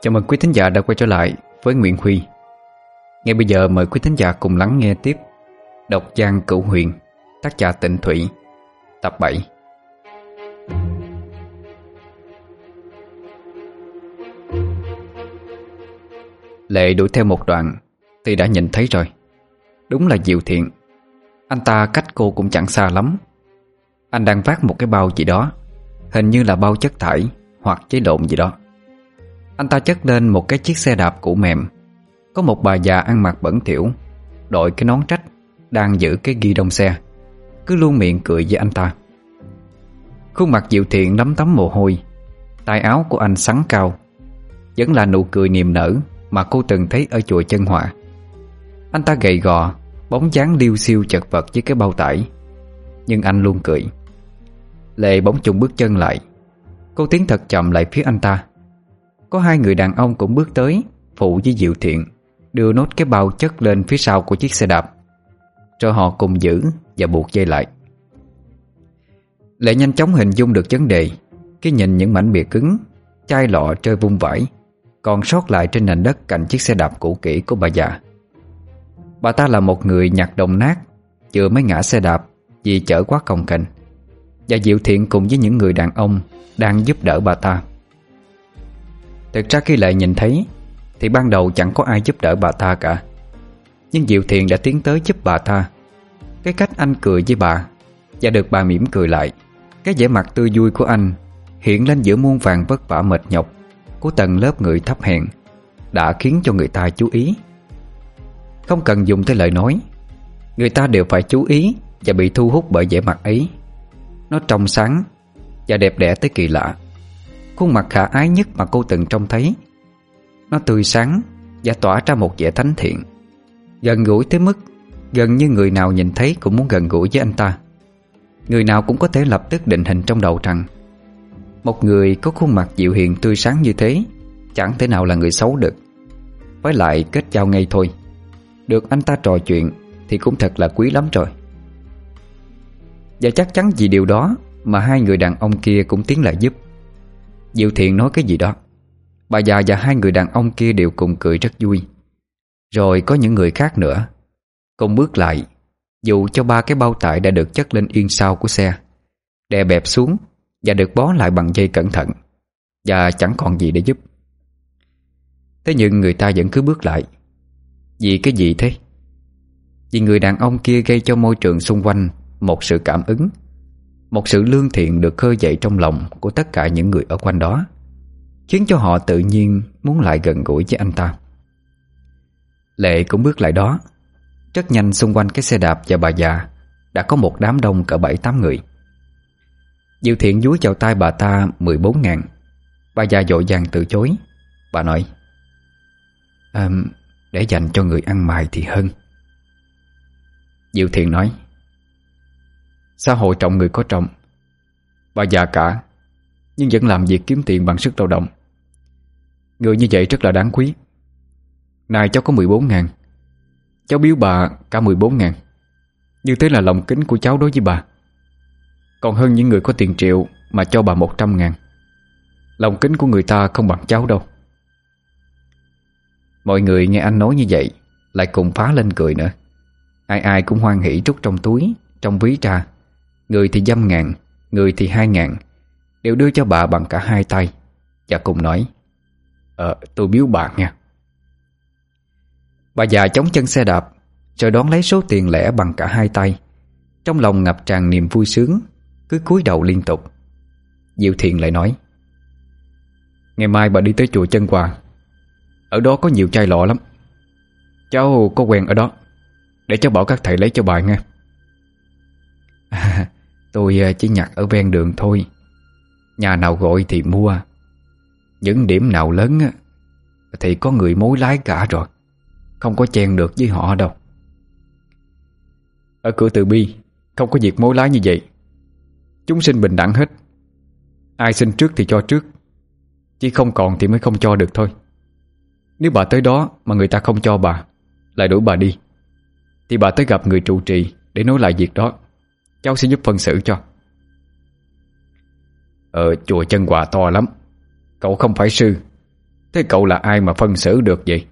Chào mừng quý thính giả đã quay trở lại với Nguyễn Huy. Ngay bây giờ mời quý thính giả cùng lắng nghe tiếp Độc Giang Cửu Huyền, tác giả Tịnh Thủy, tập 7. Lệ đuổi theo một đoạn thì đã nhìn thấy rồi. Đúng là Diệu Thiện. Anh ta cách cô cũng chẳng xa lắm. Anh đang vác một cái bao gì đó, hình như là bao chất thải hoặc giấy lộn gì đó. Anh ta chất lên một cái chiếc xe đạp cũ mềm. Có một bà già ăn mặc bẩn thỉu, đội cái nón trách, đang giữ cái ghi đông xe, cứ luôn miệng cười với anh ta. Khuôn mặt Diệu Thiện lấm tấm mồ hôi. Tay áo của anh xắn cao, vẫn là nụ cười niềm nở mà cô từng thấy ở chùa Chân Hòa. Anh ta gầy gò, bóng dáng liêu xiêu chật vật với cái bao tải, nhưng anh luôn cười. Lệ bỗng chùng bước chân lại. Cô tiến thật chậm lại phía anh ta. Có hai người đàn ông cũng bước tới, phụ với Diệu Thiện, đưa nốt cái bao chất lên phía sau của chiếc xe đạp, rồi họ cùng giữ và buộc dây lại. Lệ nhanh chóng hình dung được vấn đề khi nhìn những mảnh bìa cứng, chai lọ rơi vung vãi còn sót lại trên nền đất cạnh chiếc xe đạp cũ kỹ của bà già. Bà ta là một người nhặt đồng nát, vừa mới ngã xe đạp vì chở quá cồng kềnh, và Diệu Thiện cùng với những người đàn ông đang giúp đỡ bà ta. Thực ra khi Lệ nhìn thấy thì ban đầu chẳng có ai giúp đỡ bà ta cả, nhưng Diệu Thiện đã tiến tới giúp bà ta. Cái cách anh cười với bà và được bà mỉm cười lại, cái vẻ mặt tươi vui của anh hiện lên giữa muôn vàn vất vả mệt nhọc của tầng lớp người thấp hèn, đã khiến cho người ta chú ý. Không cần dùng tới lời nói, người ta đều phải chú ý và bị thu hút bởi vẻ mặt ấy. Nó trong sáng và đẹp đẽ tới kỳ lạ. Khuôn mặt khả ái nhất mà cô từng trông thấy. Nó tươi sáng và tỏa ra một vẻ thánh thiện, gần gũi tới mức gần như người nào nhìn thấy cũng muốn gần gũi với anh ta. Người nào cũng có thể lập tức định hình trong đầu rằng một người có khuôn mặt dịu hiền tươi sáng như thế chẳng thể nào là người xấu được. Với lại kết giao ngay thôi, được anh ta trò chuyện thì cũng thật là quý lắm rồi. Và chắc chắn vì điều đó mà hai người đàn ông kia cũng tiến lại giúp. Diệu Thiện nói cái gì đó, bà già và hai người đàn ông kia đều cùng cười rất vui. Rồi có những người khác nữa cùng bước lại, dù cho ba cái bao tải đã được chất lên yên sau của xe, đè bẹp xuống và được bó lại bằng dây cẩn thận, và chẳng còn gì để giúp. Thế nhưng người ta vẫn cứ bước lại. Vì cái gì thế? Vì người đàn ông kia gây cho môi trường xung quanh một sự cảm ứng, một sự lương thiện được khơi dậy trong lòng của tất cả những người ở quanh đó, khiến cho họ tự nhiên muốn lại gần gũi với anh ta. Lệ cũng bước lại đó. Rất nhanh xung quanh cái xe đạp và bà già đã có một đám đông cỡ 7-8 người. Diệu Thiện dúi vào tay bà ta 14.000. Bà già vội vàng từ chối. Bà nói: để dành cho người ăn mày thì hơn. Diệu Thiện nói: xã hội trọng người có trọng. Bà già cả, nhưng vẫn làm việc kiếm tiền bằng sức lao động. Người như vậy rất là đáng quý. Này cháu có 14.000, cháu biếu bà cả 14.000. Như thế là lòng kính của cháu đối với bà, còn hơn những người có tiền triệu mà cho bà 100.000. Lòng kính của người ta không bằng cháu đâu. Mọi người nghe anh nói như vậy lại cùng phá lên cười nữa. Ai ai cũng hoan hỉ rút trong túi, trong ví ra. Người thì dăm ngàn, người thì 2.000, đều đưa cho bà bằng cả hai tay, và cùng nói: tôi biếu bà nha. Bà già chống chân xe đạp, rồi đón lấy số tiền lẻ bằng cả hai tay. Trong lòng ngập tràn niềm vui sướng, cứ cúi đầu liên tục. Diệu Thiện lại nói: ngày mai bà đi tới chùa Chân Hòa, ở đó có nhiều chai lọ lắm. Cháu có quen ở đó, để cháu bảo các thầy lấy cho bà nghe. Tôi chỉ nhặt ở ven đường thôi, nhà nào gọi thì mua. Những điểm nào lớn thì có người mối lái cả rồi, không có chen được với họ đâu. Ở cửa Từ Bi không có việc mối lái như vậy. Chúng sinh bình đẳng hết. Ai xin trước thì cho trước, chỉ không còn thì mới không cho được thôi. Nếu bà tới đó mà người ta không cho bà, lại đuổi bà đi, thì bà tới gặp người trụ trì để nói lại việc đó. Cháu sẽ giúp phân xử cho. Chùa Chân Hòa to lắm, cậu không phải sư, Thế cậu là ai mà phân xử được vậy?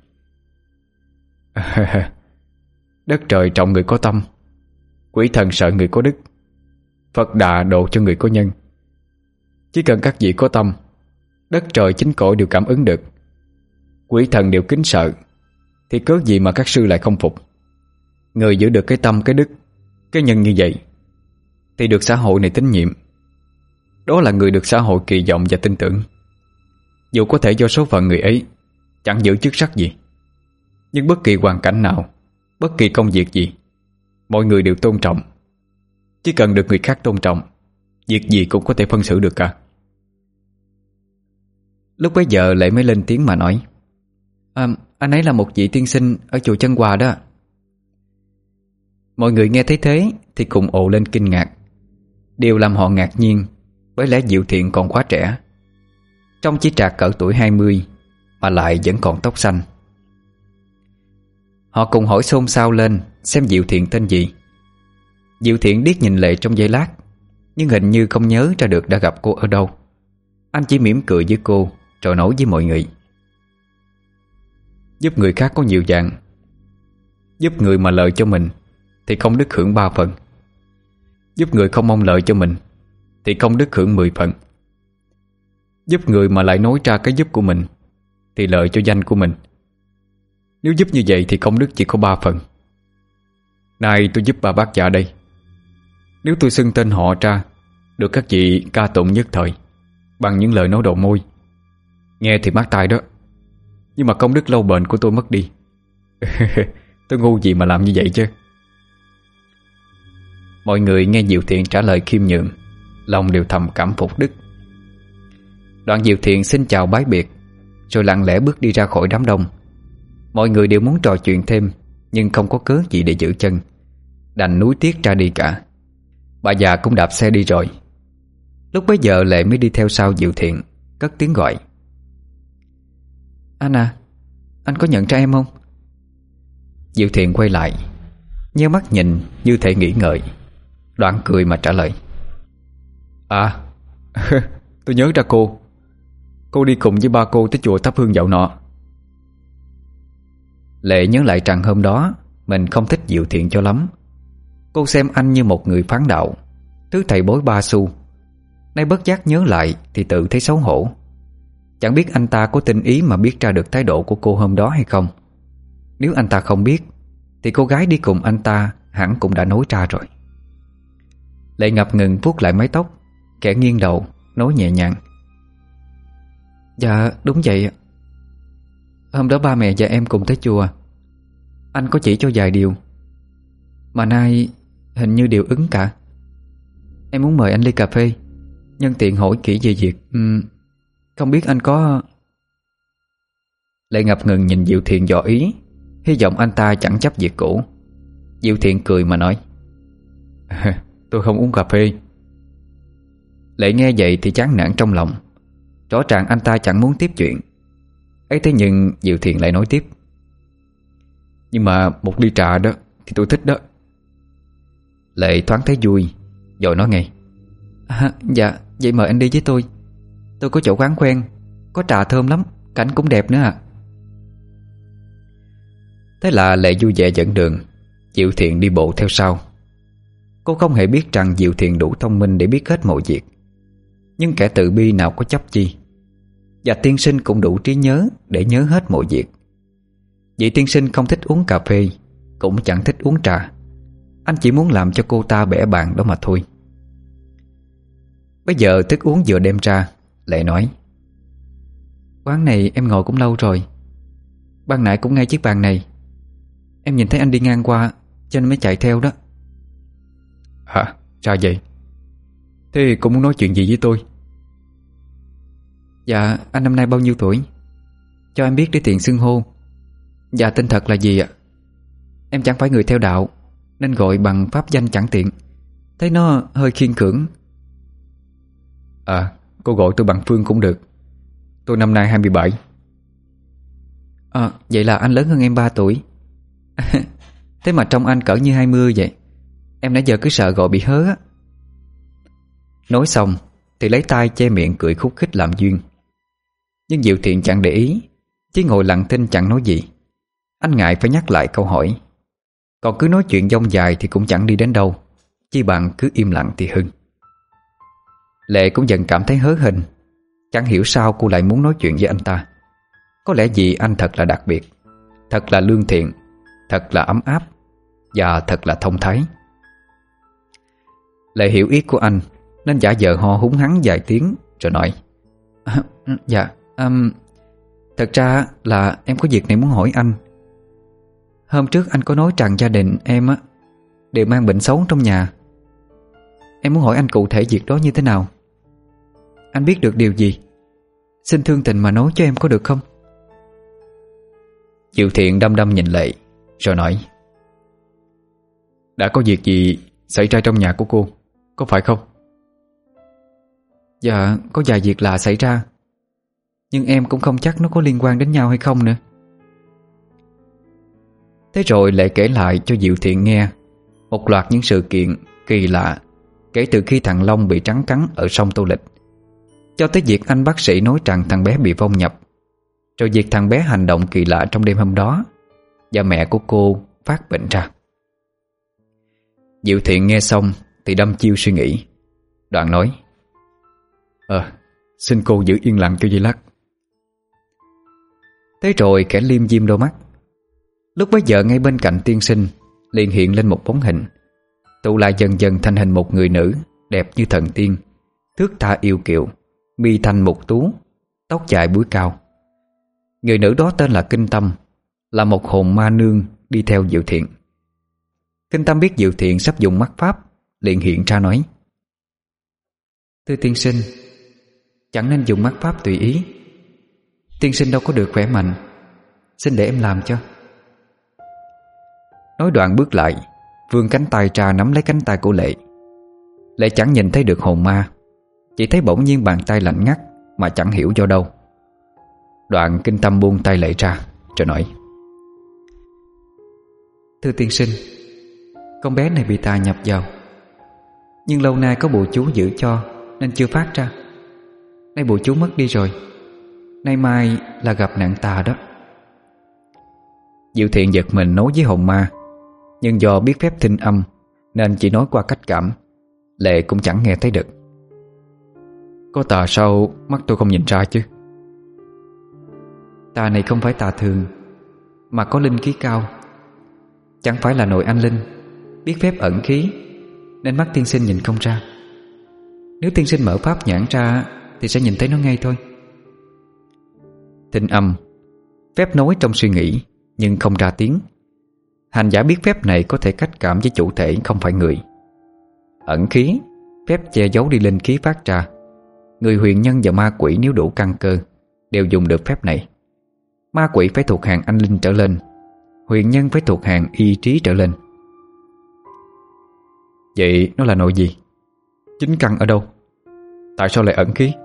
Đất trời trọng người có tâm, quỷ thần sợ người có đức, Phật Đà độ cho người có nhân. Chỉ cần các vị có tâm, đất trời chính cõi đều cảm ứng được, quỷ thần đều kính sợ, thì cớ gì mà các sư lại không phục. Người giữ được cái tâm, cái đức, cái nhân như vậy thì được xã hội này tín nhiệm. Đó là người được xã hội kỳ vọng và tin tưởng. Dù có thể do số phận người ấy chẳng giữ chức sắc gì, nhưng bất kỳ hoàn cảnh nào, bất kỳ công việc gì, mọi người đều tôn trọng. Chỉ cần được người khác tôn trọng, việc gì cũng có thể phân xử được cả. Lúc bấy giờ Lệ mới lên tiếng mà nói: Anh ấy là một vị tiên sinh ở chùa Chân Hòa đó. Mọi người nghe thấy thế thì cùng ồ lên kinh ngạc. Điều làm họ ngạc nhiên bởi lẽ Diệu Thiện còn quá trẻ, trông chỉ trạc cỡ tuổi 20 mà lại vẫn còn tóc xanh. Họ cùng hỏi xôn xao lên xem Diệu Thiện tên gì. Diệu Thiện điếc nhìn Lệ trong giây lát, nhưng hình như không nhớ ra được đã gặp cô ở đâu. Anh chỉ mỉm cười với cô rồi nói với mọi người: Giúp người khác có nhiều dạng. Giúp người mà lợi cho mình thì công đức hưởng 3 phần. Giúp người không mong lợi cho mình thì công đức hưởng 10 phần. Giúp người mà lại nói ra cái giúp của mình thì lợi cho danh của mình. Nếu giúp như vậy thì công đức chỉ có 3 phần. Nay tôi giúp bà bác già đây. Nếu tôi xưng tên họ ra, được các vị ca tụng nhất thời bằng những lời nói đầu môi, nghe thì mát tai đó, nhưng mà công đức lâu bền của tôi mất đi. Tôi ngu gì mà làm như vậy chứ. Mọi người nghe Diệu Thiện trả lời khiêm nhường, lòng đều thầm cảm phục đức. Đoạn Diệu Thiện xin chào bái biệt, rồi lặng lẽ bước đi ra khỏi đám đông. Mọi người đều muốn trò chuyện thêm, nhưng không có cớ gì để giữ chân, đành nuối tiếc ra đi cả. Bà già cũng đạp xe đi rồi. Lúc bấy giờ Lệ mới đi theo sau Diệu Thiện, cất tiếng gọi: Anh à, anh có nhận ra em không? Diệu Thiện quay lại, nheo mắt nhìn như thể nghĩ ngợi, đoạn cười mà trả lời: À, tôi nhớ ra cô. Cô đi cùng với ba cô tới chùa thắp hương dạo nọ. Lệ nhớ lại rằng hôm đó mình không thích Diệu Thiện cho lắm. Cô xem anh như một người phán đạo, thứ thầy bói ba xu. Nay bất giác nhớ lại thì tự thấy xấu hổ. Chẳng biết anh ta có tinh ý mà biết ra được thái độ của cô hôm đó hay không. Nếu anh ta không biết thì cô gái đi cùng anh ta hẳn cũng đã nói ra rồi. Lệ ngập ngừng vuốt lại mái tóc, khẽ nghiêng đầu, nói nhẹ nhàng: Dạ đúng vậy. Hôm đó ba mẹ và em cùng tới chùa. Anh có chỉ cho vài điều, mà nay hình như đều ứng cả. Em muốn mời anh ly cà phê, nhân tiện hỏi kỹ về việc không biết anh có... Lệ ngập ngừng nhìn Diệu Thiện dò ý, hy vọng anh ta chẳng chấp việc cũ. Diệu Thiện cười mà nói: Tôi không uống cà phê. Lệ nghe vậy thì chán nản trong lòng. Rõ ràng anh ta chẳng muốn tiếp chuyện ấy, thế nhưng Diệu Thiện lại nói tiếp: Nhưng mà một ly trà đó thì tôi thích đó. Lệ thoáng thấy vui, rồi nói ngay: Dạ, vậy mời anh đi với tôi. Tôi có chỗ quán quen, có trà thơm lắm, cảnh cũng đẹp nữa à. Thế là Lệ vui vẻ dẫn đường, Diệu Thiện đi bộ theo sau. Cô không hề biết rằng Diệu Thiện đủ thông minh để biết hết mọi việc, nhưng kẻ tự bi nào có chấp chi. Và tiên sinh cũng đủ trí nhớ để nhớ hết mọi việc. Vị tiên sinh không thích uống cà phê, cũng chẳng thích uống trà. Anh chỉ muốn làm cho cô ta bẽ bàng đó mà thôi. Bây giờ thức uống vừa đem ra, Lệ nói: Quán này em ngồi cũng lâu rồi. Ban nãy cũng ngay chiếc bàn này. Em nhìn thấy anh đi ngang qua cho nên mới chạy theo đó. Hả? Sao vậy? Thế cũng muốn nói chuyện gì với tôi? Dạ, anh năm nay bao nhiêu tuổi? Cho em biết để tiện xưng hô. Dạ tên thật là gì ạ? Em chẳng phải người theo đạo, nên gọi bằng pháp danh chẳng tiện, thấy nó hơi khiên cưỡng. À, cô gọi tôi bằng Phương cũng được. Tôi năm nay 27. Vậy là anh lớn hơn em 3 tuổi. Thế mà trông anh cỡ như 20 vậy. Em nãy giờ cứ sợ gọi bị hớ á. Nói xong thì lấy tay che miệng cười khúc khích làm duyên. Nhưng Diệu Thiện chẳng để ý, Chỉ ngồi lặng thinh chẳng nói gì. Anh ngại phải nhắc lại câu hỏi. Còn cứ nói chuyện dông dài thì cũng chẳng đi đến đâu, chi bằng cứ im lặng thì hơn. Lệ cũng dần cảm thấy hớ hênh. Chẳng hiểu sao cô lại muốn nói chuyện với anh ta. Có lẽ vì anh thật là đặc biệt, thật là lương thiện, thật là ấm áp, và thật là thông thái. Lệ hiểu ý của anh, nên giả vờ ho húng hắng vài tiếng rồi nói: Dạ, thật ra là em có việc này muốn hỏi anh. Hôm trước anh có nói rằng gia đình em á đều mang bệnh xấu trong nhà. Em muốn hỏi anh cụ thể việc đó như thế nào. Anh biết được điều gì? Xin thương tình mà nói cho em có được không? Diệu Thiện đăm đăm nhìn Lệ rồi nói: Đã có việc gì xảy ra trong nhà của cô, có phải không? Dạ, có vài việc lạ xảy ra, nhưng em cũng không chắc nó có liên quan đến nhau hay không nữa. Thế rồi Lệ kể lại cho Diệu Thiện nghe một loạt những sự kiện kỳ lạ kể từ khi thằng Long bị trắng cắn ở sông Tô Lịch, cho tới việc anh bác sĩ nói rằng thằng bé bị vong nhập, rồi việc thằng bé hành động kỳ lạ trong đêm hôm đó, và mẹ của cô phát bệnh ra. Diệu Thiện nghe xong thì đăm chiêu suy nghĩ. Đoạn nói: Xin cô giữ yên lặng cho giây lát. Thế rồi kẻ liêm diêm đôi mắt. Lúc bấy giờ ngay bên cạnh tiên sinh liền hiện lên một bóng hình, tụ lại dần dần thành hình một người nữ đẹp như thần tiên, thước tha yêu kiều, mi thanh mục tú, tóc dài búi cao. Người nữ đó tên là Kinh Tâm, là một hồn ma nương đi theo Diệu Thiện. Kinh Tâm biết Diệu Thiện sắp dùng mắt pháp, liền hiện ra nói: Thưa tiên sinh, chẳng nên dùng mắt pháp tùy ý. Tiên sinh đâu có được khỏe mạnh, xin để em làm cho. Nói đoạn bước lại, vươn cánh tay ra nắm lấy cánh tay của Lệ. Lệ chẳng nhìn thấy được hồn ma, chỉ thấy bỗng nhiên bàn tay lạnh ngắt mà chẳng hiểu do đâu. Đoạn Kinh Tâm buông tay Lệ ra rồi nói: Thưa tiên sinh, con bé này bị tà nhập vào, nhưng lâu nay có bùa chú giữ cho nên chưa phát ra. Nay bùa chú mất đi rồi, nay mai là gặp nạn tà đó. Diệu Thiện giật mình nói với hồn ma, nhưng do biết phép thinh âm nên chỉ nói qua cách cảm. Lệ cũng chẳng nghe thấy được. Có tà sao mắt tôi không nhìn ra chứ? Tà này không phải tà thường, mà có linh khí cao. Chẳng phải là nội anh linh, biết phép ẩn khí, nên mắt tiên sinh nhìn không ra. Nếu tiên sinh mở pháp nhãn ra thì sẽ nhìn thấy nó ngay thôi. Thinh âm, phép nói trong suy nghĩ nhưng không ra tiếng. Hành giả biết phép này có thể cách cảm với chủ thể không phải người. Ẩn khí, phép che giấu đi linh khí phát ra. Người huyền nhân và ma quỷ nếu đủ căn cơ đều dùng được phép này. Ma quỷ phải thuộc hàng anh linh trở lên, huyền nhân phải thuộc hàng y trí trở lên. Vậy nó là nội gì? Chính căn ở đâu? Tại sao lại ẩn khí?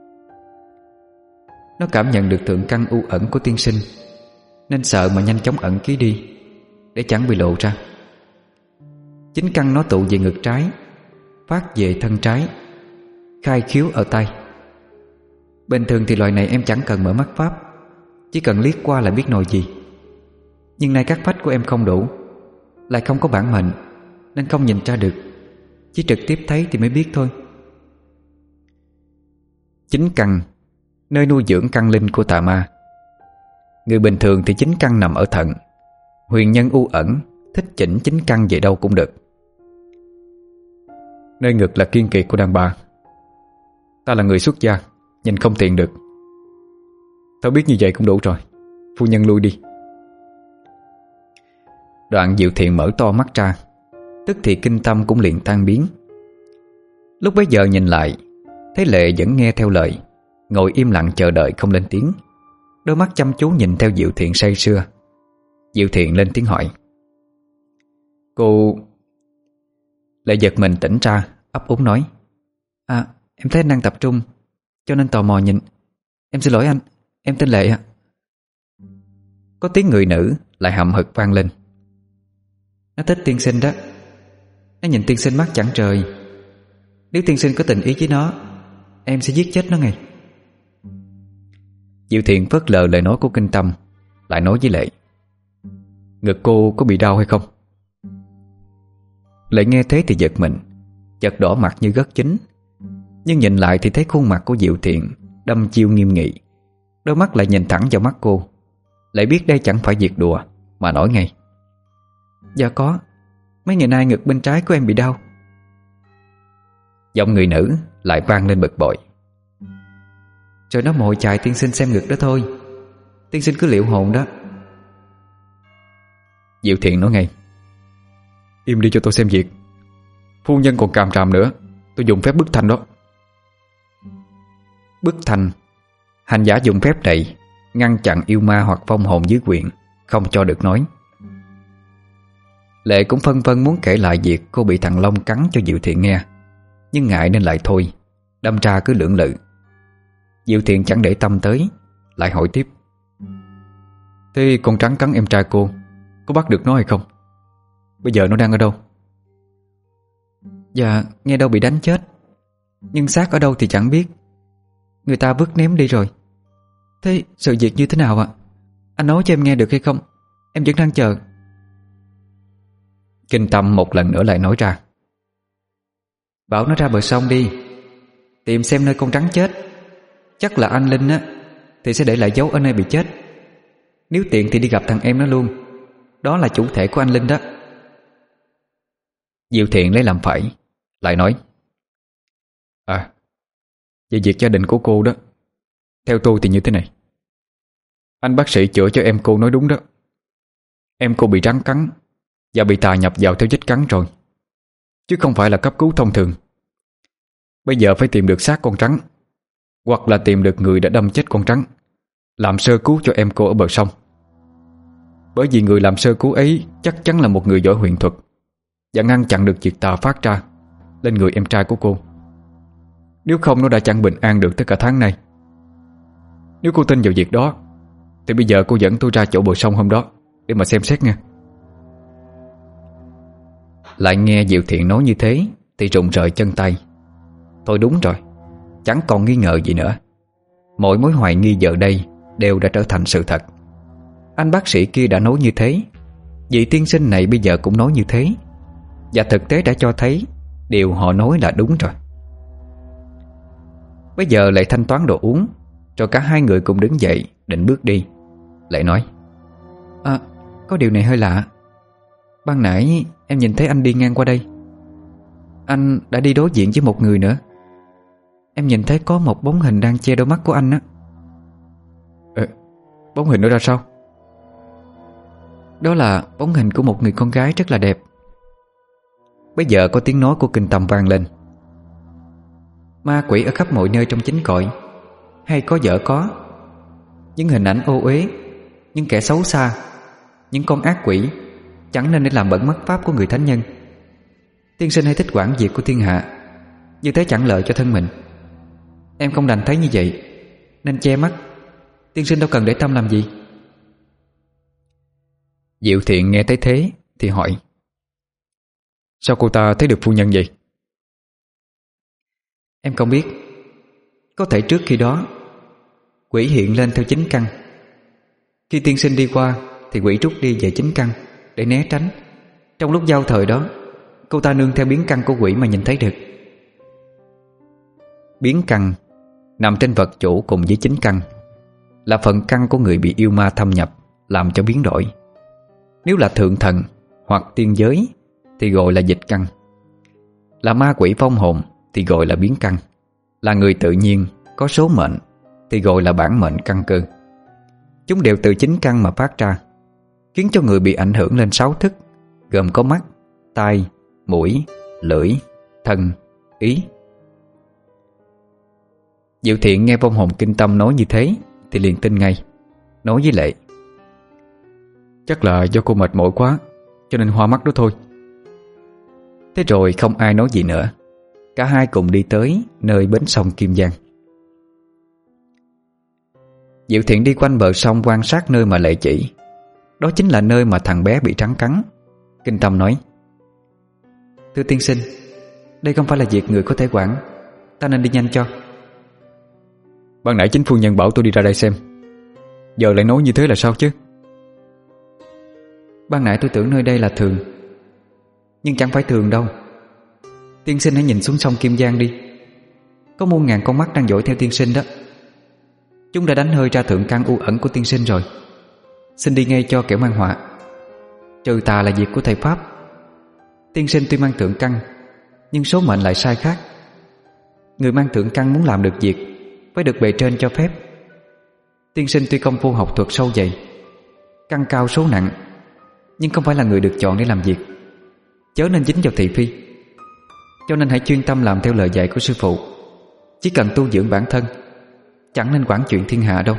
Nó cảm nhận được thượng căn u ẩn của tiên sinh, nên sợ mà nhanh chóng ẩn khí đi, để chẳng bị lộ ra. Chính căn nó tụ về ngực trái, phát về thân trái, khai khiếu ở tay. Bình thường thì loài này em chẳng cần mở mắt pháp, chỉ cần liếc qua là biết nội gì. Nhưng nay các phách của em không đủ, lại không có bản mệnh, nên không nhìn ra được, chỉ trực tiếp thấy thì mới biết thôi. Chính căn, nơi nuôi dưỡng căn linh của tà ma. Người bình thường thì chính căn nằm ở thận, huyền nhân u ẩn thích chỉnh chính căn về đâu cũng được. Nơi ngực là kiên kiệt của đàn bà. Ta là người xuất gia, nhìn không tiền được. Tao biết như vậy cũng đủ rồi, phu nhân lui đi. Đoạn Diệu Thiện mở to mắt ra, tức thì Kinh Tâm cũng liền tan biến. Lúc bấy giờ nhìn lại, thấy Lệ vẫn nghe theo lời, ngồi im lặng chờ đợi không lên tiếng, đôi mắt chăm chú nhìn theo Diệu Thiện say sưa. Diệu Thiện lên tiếng hỏi: Cô... Lệ giật mình tỉnh ra, ấp úng nói: Em thấy anh đang tập trung, cho nên tò mò nhìn. Em xin lỗi anh, em tên Lệ ạ. Có tiếng người nữ lại hậm hực vang lên: Nó thích tiên sinh đó. Nó nhìn tiên sinh mắt chẳng trời. Nếu tiên sinh có tình ý với nó, em sẽ giết chết nó ngay. Diệu Thiện phớt lờ lời nói của Kinh Tâm, lại nói với Lệ: "Ngực cô có bị đau hay không?" Lệ nghe thế thì giật mình, chợt đỏ mặt như gất chín. Nhưng nhìn lại thì thấy khuôn mặt của Diệu Thiện đăm chiêu nghiêm nghị, đôi mắt lại nhìn thẳng vào mắt cô. Lại biết đây chẳng phải việc đùa, mà nói ngay: "Dạ có, mấy ngày nay ngực bên trái của em bị đau." Giọng người nữ lại vang lên bực bội: "Rồi nó mồi chài tiên sinh xem ngực đó thôi. Tiên sinh cứ liệu hồn đó." Diệu Thiện nói ngay: "Im đi cho tôi xem việc. Phu nhân còn càm ràm nữa, tôi dùng phép bức thanh đó." Bức thanh, hành giả dùng phép này ngăn chặn yêu ma hoặc vong hồn dưới quyền, không cho được nói. Lệ cũng phân vân muốn kể lại việc cô bị thằng Long cắn cho Diệu Thiện nghe, nhưng ngại nên lại thôi, đâm ra cứ lưỡng lự. Diệu Thiện chẳng để tâm tới, lại hỏi tiếp: "Thế con trắng cắn em trai cô, có bắt được nó hay không? Bây giờ nó đang ở đâu?" "Dạ, nghe đâu bị đánh chết, nhưng xác ở đâu thì chẳng biết. Người ta vứt ném đi rồi. Thế sự việc như thế nào ạ? Anh nói cho em nghe được hay không? Em vẫn đang chờ." Kinh Tâm một lần nữa lại nói ra: "Bảo nó ra bờ sông đi, tìm xem nơi con rắn chết. Chắc là anh Linh á thì sẽ để lại dấu ở nơi bị chết. Nếu tiện thì đi gặp thằng em nó luôn. Đó là chủ thể của anh Linh đó." Diệu Thiện lấy làm phải, lại nói: "Về việc gia đình của cô đó, theo tôi thì như thế này. Anh bác sĩ chữa cho em cô nói đúng đó. Em cô bị rắn cắn và bị tà nhập vào theo vết cắn rồi, chứ không phải là cấp cứu thông thường. Bây giờ phải tìm được xác con rắn, hoặc là tìm được người đã đâm chết con rắn, làm sơ cứu cho em cô ở bờ sông. Bởi vì người làm sơ cứu ấy chắc chắn là một người giỏi huyền thuật, và ngăn chặn được việc tà phát ra lên người em trai của cô. Nếu không nó đã chẳng bình an được tất cả tháng nay. Nếu cô tin vào việc đó thì bây giờ cô dẫn tôi ra chỗ bờ sông hôm đó để mà xem xét nha." Lại nghe Diệu Thiện nói như thế thì rụng rời chân tay. Thôi đúng rồi, chẳng còn nghi ngờ gì nữa. Mỗi mối hoài nghi giờ đây đều đã trở thành sự thật. Anh bác sĩ kia đã nói như thế, vị tiên sinh này bây giờ cũng nói như thế, và thực tế đã cho thấy điều họ nói là đúng rồi. Bây giờ lại thanh toán đồ uống, rồi cả hai người cùng đứng dậy định bước đi. Lại nói: "Có điều này hơi lạ. Ban nãy em nhìn thấy anh đi ngang qua đây. Anh đã đi đối diện với một người nữa. Em nhìn thấy có một bóng hình đang che đôi mắt của anh á." Bóng hình nó ra sao? "Đó là bóng hình của một người con gái rất là đẹp." Bây giờ có tiếng nói của Kinh Tâm vang lên: "Ma quỷ ở khắp mọi nơi trong chính cõi, hay có vợ có. Những hình ảnh ô uế, những kẻ xấu xa, những con ác quỷ chẳng nên để làm bẩn mắt pháp của người thánh nhân. Tiên sinh hay thích quản việc của thiên hạ, như thế chẳng lợi cho thân mình. Em không đành thấy như vậy nên che mắt. Tiên sinh đâu cần để tâm làm gì." Diệu Thiện nghe thấy thế thì hỏi: "Sao cô ta thấy được phu nhân vậy?" "Em không biết. Có thể trước khi đó quỷ hiện lên theo chính căn. Khi tiên sinh đi qua thì quỷ rút đi về chính căn để né tránh. Trong lúc giao thời đó, cô ta nương theo biến căn của quỷ mà nhìn thấy được." Biến căn nằm trên vật chủ cùng với chính căn, là phần căn của người bị yêu ma thâm nhập làm cho biến đổi. Nếu là thượng thần hoặc tiên giới thì gọi là dịch căn, là ma quỷ vong hồn thì gọi là biến căn, là người tự nhiên có số mệnh thì gọi là bản mệnh căn cơ. Chúng đều từ chính căn mà phát ra, khiến cho người bị ảnh hưởng lên 6 thức, gồm có mắt, tai, mũi, lưỡi, thân, ý. Diệu Thiện nghe vong hồn Kinh Tâm nói như thế thì liền tin ngay, nói với Lệ: "Chắc là do cô mệt mỏi quá cho nên hoa mắt đó thôi." Thế rồi không ai nói gì nữa. Cả hai cùng đi tới nơi bến sông Kim Giang. Diệu Thiện đi quanh bờ sông quan sát nơi mà Lệ chỉ. Đó chính là nơi mà thằng bé bị rắn cắn. Kinh Tâm nói: "Thưa tiên sinh, đây không phải là việc người có thể quản. Ta nên đi nhanh cho." "Ban nãy chính phu nhân bảo tôi đi ra đây xem, Giờ lại nói như thế là sao chứ? Ban nãy tôi tưởng nơi đây là thường, nhưng chẳng phải thường đâu. Tiên sinh hãy nhìn xuống sông Kim Giang đi. Có muôn ngàn con mắt đang dõi theo tiên sinh đó. Chúng đã đánh hơi ra thượng căn u ẩn của tiên sinh rồi. Xin đi ngay cho kẻo mang họa. Trừ tà là việc của thầy Pháp. Tiên sinh tuy mang thượng căn, nhưng số mệnh lại sai khác. Người mang thượng căn muốn làm được việc phải được bề trên cho phép. Tiên sinh tuy công phu học thuật sâu dày, căn cao số nặng, nhưng không phải là người được chọn để làm việc. Chớ nên dính vào thị phi. Cho nên hãy chuyên tâm làm theo lời dạy của sư phụ. Chỉ cần tu dưỡng bản thân, chẳng nên quản chuyện thiên hạ đâu.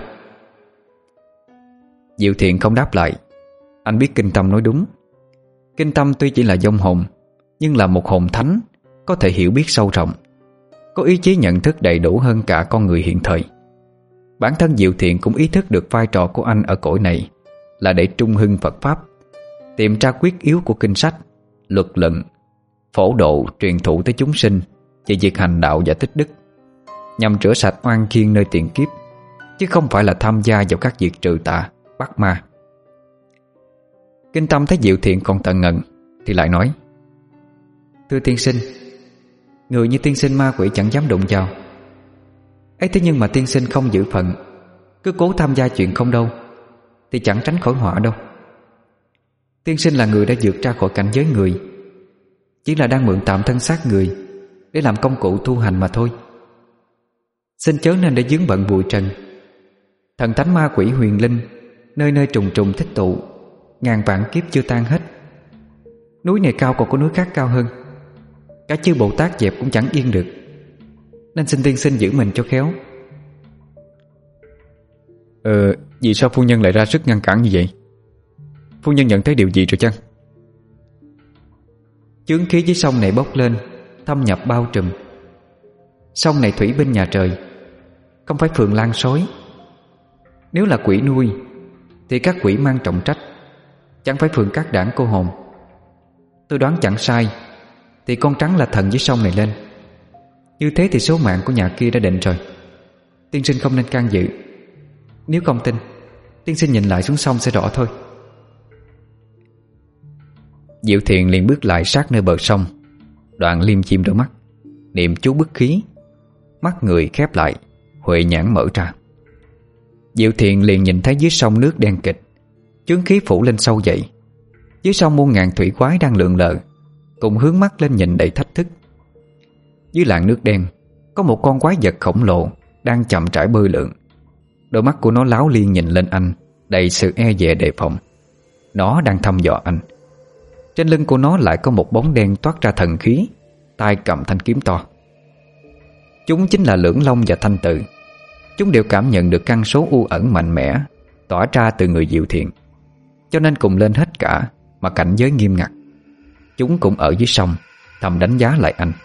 Diệu Thiện không đáp lại. Anh biết Kinh Tâm nói đúng. Kinh Tâm tuy chỉ là vong hồn, nhưng là một hồn thánh, có thể hiểu biết sâu rộng, có ý chí nhận thức đầy đủ hơn cả con người hiện thời. Bản thân Diệu Thiện cũng ý thức được vai trò của anh ở cõi này là để trung hưng Phật Pháp, tìm ra quyết yếu của kinh sách, luật luận, phổ độ truyền thụ tới chúng sinh về việc hành đạo và tích đức, nhằm rửa sạch oan khiên nơi tiền kiếp, chứ không phải là tham gia vào các việc trừ tà, bắt ma. Kinh Tâm thấy Diệu Thiện còn tần ngần thì lại nói: Thưa tiên sinh, người như tiên sinh ma quỷ chẳng dám đụng vào. Ấy thế nhưng mà tiên sinh không giữ phận, cứ cố tham gia chuyện không đâu, thì chẳng tránh khỏi họa đâu. Tiên sinh là người đã vượt ra khỏi cảnh giới người, chỉ là đang mượn tạm thân xác người để làm công cụ tu hành mà thôi. Xin chớ nên để vướng bận bụi trần. Thần thánh ma quỷ huyền linh nơi nơi trùng trùng tích tụ, ngàn vạn kiếp chưa tan hết. Núi này cao còn có núi khác cao hơn. Cả chư Bồ Tát dẹp cũng chẳng yên được. Nên xin tiên sinh giữ mình cho khéo. Vì sao phu nhân lại ra sức ngăn cản như vậy? Phu nhân nhận thấy điều gì rồi chăng? Chướng khí dưới sông này bốc lên, thâm nhập bao trùm. Sông này thủy bên nhà trời, không phải phường lan sói. Nếu là quỷ nuôi thì các quỷ mang trọng trách, chẳng phải phường các đảng cô hồn. Tôi đoán chẳng sai thì con trắng là thần dưới sông này lên. Như thế thì số mạng của nhà kia đã định rồi. Tiên sinh không nên can dự. Nếu không tin, tiên sinh nhìn lại xuống sông sẽ rõ thôi. Diệu Thiện liền bước lại sát nơi bờ sông, đoạn liêm chim đôi mắt, niệm chú bức khí. Mắt người khép lại, huệ nhãn mở ra. Diệu Thiện liền nhìn thấy dưới sông nước đen kịch, chướng khí phủ lên sâu dậy. Dưới sông muôn ngàn thủy quái đang lượn lờ, cùng hướng mắt lên nhìn đầy thách thức. Dưới làn nước đen có một con quái vật khổng lồ đang chậm rãi bơi lượn. Đôi mắt của nó láo liên nhìn lên anh, đầy sự e dè đề phòng. Nó đang thăm dò anh. Trên lưng của nó lại có một bóng đen toát ra thần khí, tay cầm thanh kiếm to. Chúng chính là Lưỡng Long và Thanh Tự. Chúng đều cảm nhận được căn số u ẩn mạnh mẽ tỏa ra từ người Diệu Thiện, cho nên cùng lên hết cả mà cảnh giới nghiêm ngặt. Chúng cũng ở dưới sông thầm đánh giá lại anh.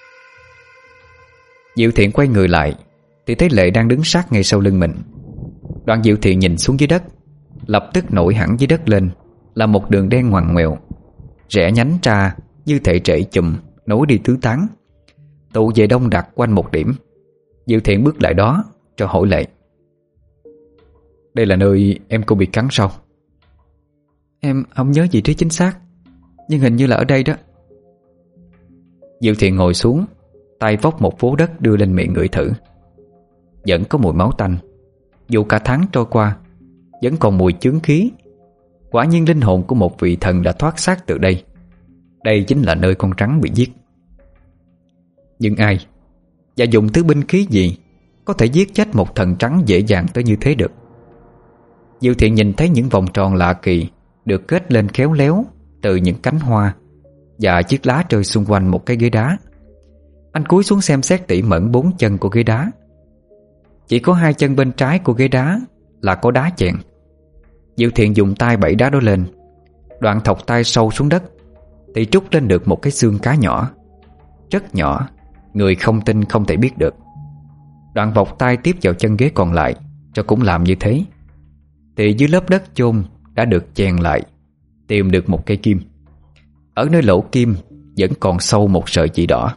Diệu Thiện quay người lại thì thấy Lệ đang đứng sát ngay sau lưng mình. Đoạn Diệu Thiện nhìn xuống dưới đất, lập tức nổi hẳn dưới đất lên là một đường đen ngoằn ngoèo, rẽ nhánh ra như thể rễ chùm nối đi tứ tán, tụ về đông đặc quanh một điểm. Diệu Thiện bước lại đó rồi hỏi Lệ: Đây là nơi em cô bị cắn sao? Em không nhớ vị trí chính xác, nhưng hình như là ở đây đó. Diệu Thiện ngồi xuống, tay vốc một vố đất đưa lên miệng ngửi thử. Vẫn có mùi máu tanh. Dù cả tháng trôi qua, vẫn còn mùi chướng khí. Quả nhiên linh hồn của một vị thần đã thoát xác từ đây. Đây chính là nơi con rắn bị giết. Nhưng ai và dùng thứ binh khí gì có thể giết chết một thần trắng dễ dàng tới như thế được? Diệu Thiện nhìn thấy những vòng tròn lạ kỳ được kết lên khéo léo từ những cánh hoa và chiếc lá rơi xung quanh một cái ghế đá. Anh cúi xuống xem xét tỉ mẩn 4 chân của ghế đá. Chỉ có 2 chân bên trái của ghế đá là có đá chèn. Diệu Thiện dùng tay bẩy đá đó lên, đoạn thọc tay sâu xuống đất thì trút lên được một cái xương cá nhỏ, rất nhỏ, người không tin không thể biết được. Đoạn vọc tay tiếp vào chân ghế còn lại cho cũng làm như thế. Thì dưới lớp đất chôn đã được chèn lại, tìm được một cây kim. Ở nơi lỗ kim vẫn còn sâu một sợi chỉ đỏ.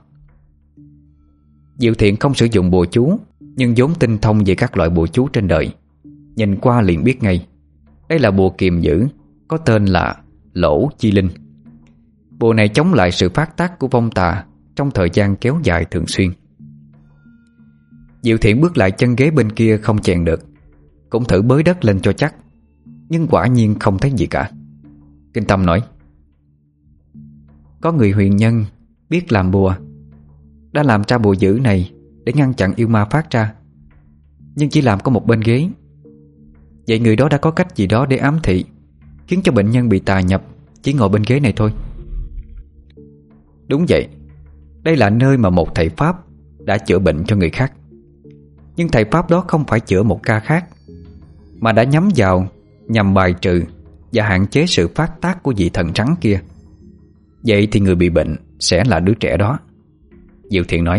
Diệu Thiện không sử dụng bùa chú, nhưng vốn tinh thông về các loại bùa chú trên đời. Nhìn qua liền biết ngay, đây là bùa kiềm giữ, có tên là Lỗ Chi Linh. Bùa này chống lại sự phát tác của vong tà trong thời gian kéo dài thường xuyên. Diệu Thiện bước lại chân ghế bên kia không chèn được, cũng thử bới đất lên cho chắc, nhưng quả nhiên không thấy gì cả. Kinh Tâm nói: có người huyền nhân biết làm bùa, đã làm ra bùa dữ này để ngăn chặn yêu ma phát ra, nhưng chỉ làm có một bên ghế. Vậy người đó đã có cách gì đó để ám thị, khiến cho bệnh nhân bị tà nhập chỉ ngồi bên ghế này thôi. Đúng vậy, đây là nơi mà một thầy Pháp đã chữa bệnh cho người khác. Nhưng thầy Pháp đó không phải chữa một ca khác, mà đã nhắm vào nhằm bài trừ và hạn chế sự phát tác của vị thần trắng kia. Vậy thì người bị bệnh sẽ là đứa trẻ đó. Diệu Thiện nói: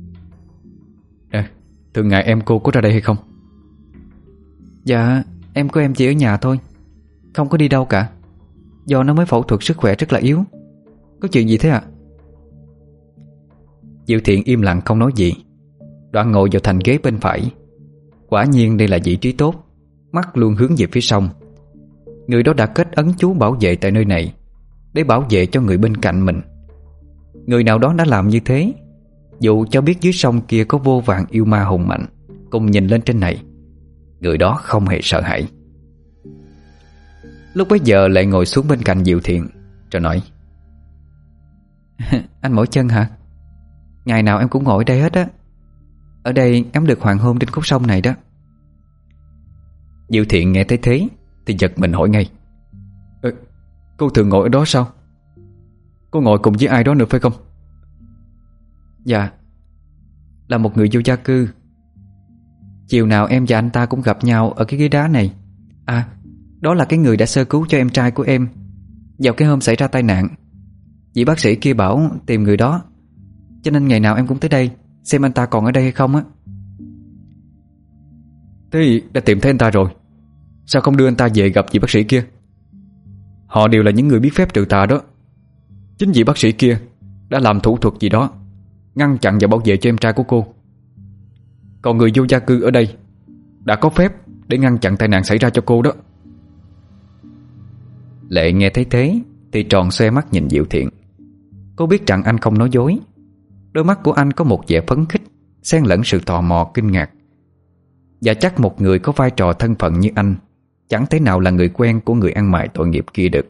thường ngày em cô có ra đây hay không? Dạ, em của em chỉ ở nhà thôi, không có đi đâu cả. Do nó mới phẫu thuật, sức khỏe rất là yếu. Có chuyện gì thế ạ? Diệu Thiện im lặng không nói gì, đoạn ngồi vào thành ghế bên phải. Quả nhiên đây là vị trí tốt, mắt luôn hướng về phía sông. Người đó đã kết ấn chú bảo vệ tại nơi này, để bảo vệ cho người bên cạnh mình. Người nào đó đã làm như thế, dù cho biết dưới sông kia có vô vàn yêu ma hùng mạnh cùng nhìn lên trên này, người đó không hề sợ hãi. Lúc bấy giờ lại ngồi xuống bên cạnh Diệu Thiện rồi nói: anh mỏi chân hả? Ngày nào em cũng ngồi ở đây hết á. Ở đây ngắm được hoàng hôn trên khúc sông này đó. Diệu Thiện nghe thấy thế thì giật mình hỏi ngay: cô thường ngồi ở đó sao? Cô ngồi cùng với ai đó nữa phải không? Dạ, là một người vô gia cư. Chiều nào em và anh ta cũng gặp nhau ở cái ghế đá này. À, đó là cái người đã sơ cứu cho em trai của em vào cái hôm xảy ra tai nạn. Vị bác sĩ kia bảo tìm người đó, cho nên ngày nào em cũng tới đây xem anh ta còn ở đây hay không á. Thế đã tìm thấy anh ta rồi, sao không đưa anh ta về gặp vị bác sĩ kia? Họ đều là những người biết phép trừ tà đó. Chính vị bác sĩ kia đã làm thủ thuật gì đó ngăn chặn và bảo vệ cho em trai của cô. Còn người vô gia cư ở đây đã có phép để ngăn chặn tai nạn xảy ra cho cô đó. Lệ nghe thấy thế thì tròn xoe mắt nhìn Diệu Thiện. Cô biết rằng anh không nói dối. Đôi mắt của anh có một vẻ phấn khích xen lẫn sự tò mò kinh ngạc. Và chắc một người có vai trò thân phận như anh chẳng thể nào là người quen của người ăn mày tội nghiệp kia được.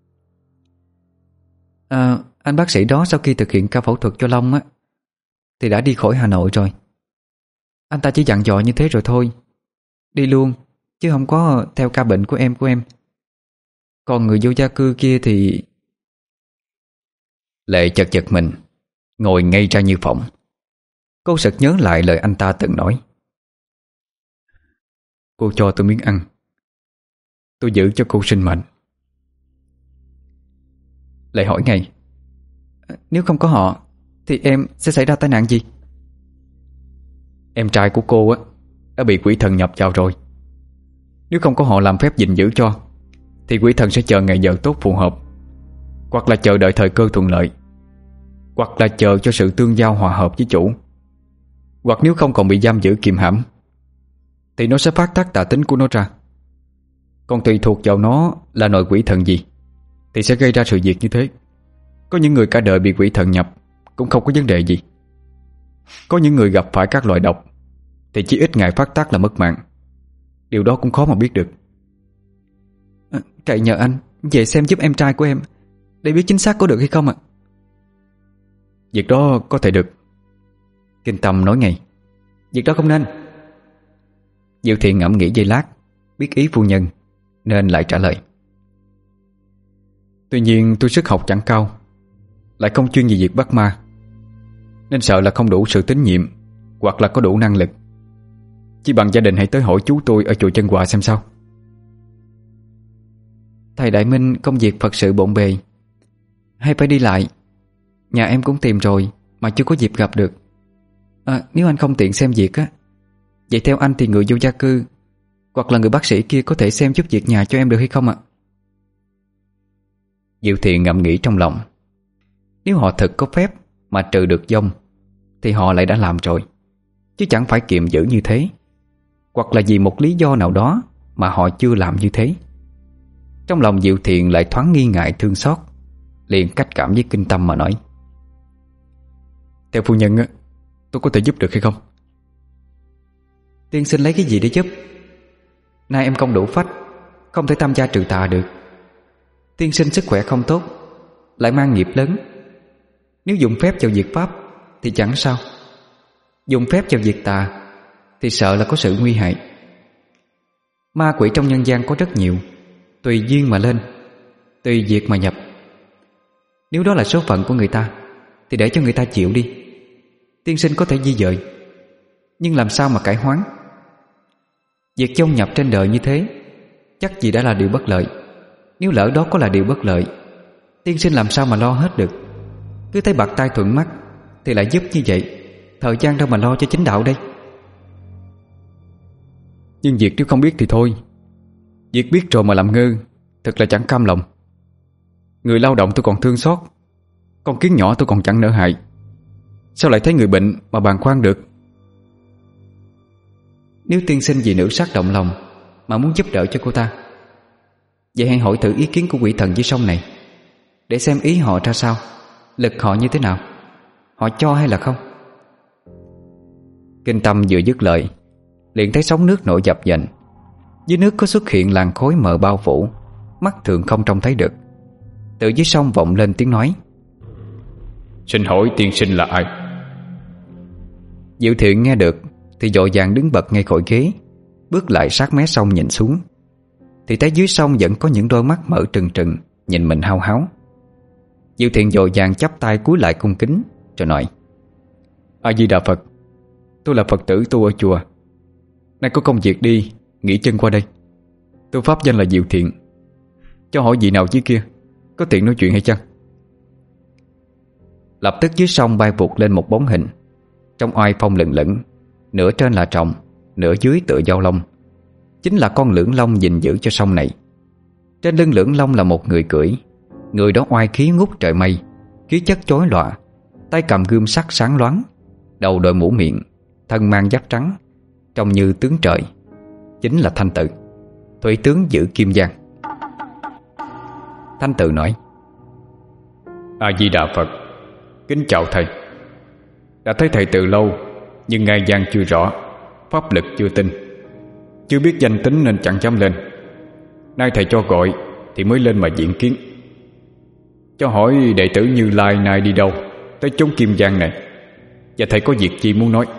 Anh bác sĩ đó sau khi thực hiện ca phẫu thuật cho Long á thì đã đi khỏi Hà Nội rồi. Anh ta chỉ dặn dò như thế rồi thôi, đi luôn chứ không có theo ca bệnh của em. Còn người vô gia cư kia thì... Lệ chợt giật mình, ngồi ngay ra như phỏng. Cô sực nhớ lại lời anh ta từng nói: cô cho tôi miếng ăn, tôi giữ cho cô sinh mệnh. Lệ hỏi ngay: nếu không có họ thì em sẽ xảy ra tai nạn gì? Em trai của cô á đã bị quỷ thần nhập vào rồi. Nếu không có họ làm phép gìn giữ cho thì quỷ thần sẽ chờ ngày giờ tốt phù hợp, hoặc là chờ đợi thời cơ thuận lợi, hoặc là chờ cho sự tương giao hòa hợp với chủ, hoặc nếu không còn bị giam giữ kiềm hãm thì nó sẽ phát tác tà tính của nó ra. Còn tùy thuộc vào nó là nội quỷ thần gì thì sẽ gây ra sự việc như thế. Có những người cả đời bị quỷ thần nhập cũng không có vấn đề gì. Có những người gặp phải các loại độc thì chỉ ít ngày phát tác là mất mạng. Điều đó cũng khó mà biết được. Cậy nhờ anh về xem giúp em trai của em để biết chính xác có được hay không ạ? Việc đó có thể được. Kinh Tâm nói ngay: việc đó không nên. Diệu Thiện ngẫm nghĩ giây lát, biết ý phu nhân nên lại trả lời: tuy nhiên tôi sức học chẳng cao, lại không chuyên về việc bắt ma, nên sợ là không đủ sự tín nhiệm, hoặc là có đủ năng lực. Chỉ bằng gia đình hãy tới hỏi chú tôi ở chùa Chân Hòa xem sao. Thầy Đại Minh công việc Phật sự bộn bề, hay phải đi lại. Nhà em cũng tìm rồi mà chưa có dịp gặp được. Nếu anh không tiện xem việc á, vậy theo anh thì người vô gia cư hoặc là người bác sĩ kia có thể xem giúp việc nhà cho em được hay không ạ? Diệu Thiện ngẫm nghĩ trong lòng. Nếu họ thực có phép mà trừ được vong thì họ lại đã làm rồi, chứ chẳng phải kiệm giữ như thế. Hoặc là vì một lý do nào đó mà họ chưa làm như thế. Trong lòng Diệu Thiện lại thoáng nghi ngại thương xót, liền cách cảm với Kinh Tâm mà nói: Theo phu nhân á, tôi có thể giúp được hay không? Tiên sinh lấy cái gì để giúp? Nay em không đủ phách, không thể tham gia trừ tà được. Tiên sinh sức khỏe không tốt, lại mang nghiệp lớn. Nếu dùng phép vào diệt pháp thì chẳng sao, dùng phép vào diệt tà thì sợ là có sự nguy hại. Ma quỷ trong nhân gian có rất nhiều, tùy duyên mà lên, tùy việc mà nhập. Nếu đó là số phận của người ta thì để cho người ta chịu đi. Tiên sinh có thể di dời, nhưng làm sao mà cải hoán? Việc chông nhập trên đời như thế chắc gì đã là điều bất lợi. Nếu lỡ đó có là điều bất lợi, tiên sinh làm sao mà lo hết được? Cứ thấy bạc tai thuận mắt thì lại giúp như vậy, thời gian đâu mà lo cho chính đạo đây. Nhưng việc nếu không biết thì thôi, việc biết rồi mà làm ngơ, thật là chẳng cam lòng. Người lao động tôi còn thương xót, con kiến nhỏ tôi còn chẳng nỡ hại, sao lại thấy người bệnh mà bàng khoăn được? Nếu tiên sinh vì nữ sắc động lòng mà muốn giúp đỡ cho cô ta, vậy hãy hỏi thử ý kiến của quỷ thần dưới sông này, để xem ý họ ra sao, lực họ như thế nào, họ cho hay là không. Kinh Tâm vừa dứt lời, liền thấy sóng nước nổi dập dềnh. Dưới nước có xuất hiện làn khói mờ bao phủ, mắt thường không trông thấy được. Từ dưới sông vọng lên tiếng nói: Xin hỏi tiên sinh là ai? Diệu Thiện nghe được thì vội vàng đứng bật ngay khỏi ghế, bước lại sát mé sông nhìn xuống, thì thấy dưới sông vẫn có những đôi mắt mở trừng trừng nhìn mình hao háo. Diệu Thiện vội vàng chắp tay cúi lại cung kính rồi nói: A Di Đà Phật, tôi là Phật tử tu ở chùa, nay có công việc đi, nghỉ chân qua đây. Tôi pháp danh là Diệu Thiện, cho hỏi vị nào dưới kia, có tiện nói chuyện hay chăng? Lập tức dưới sông bay vụt lên một bóng hình, trong oai phong lừng lững, nửa trên là rồng, nửa dưới tựa dao long. Chính là con lưỡng long gìn giữ cho sông này. Trên lưng lưỡng long là một người cưỡi. Người đó oai khí ngút trời mây, khí chất chói lòa, tay cầm gươm sắt sáng loáng, đầu đội mũ miệng, thân mang giáp trắng, trông như tướng trời. Chính là Thanh Tự, thủy tướng giữ Kim Giang. Thanh Tự nói: A Di Đà Phật, kính chào thầy. Đã thấy thầy từ lâu, nhưng ngai gian chưa rõ, pháp lực chưa tin, chưa biết danh tính nên chẳng dám lên. Nay thầy cho gọi thì mới lên mà diện kiến. Cho hỏi đệ tử Như Lai nay đi đâu tới chốn Kim Giang này, và thầy có việc chi muốn nói?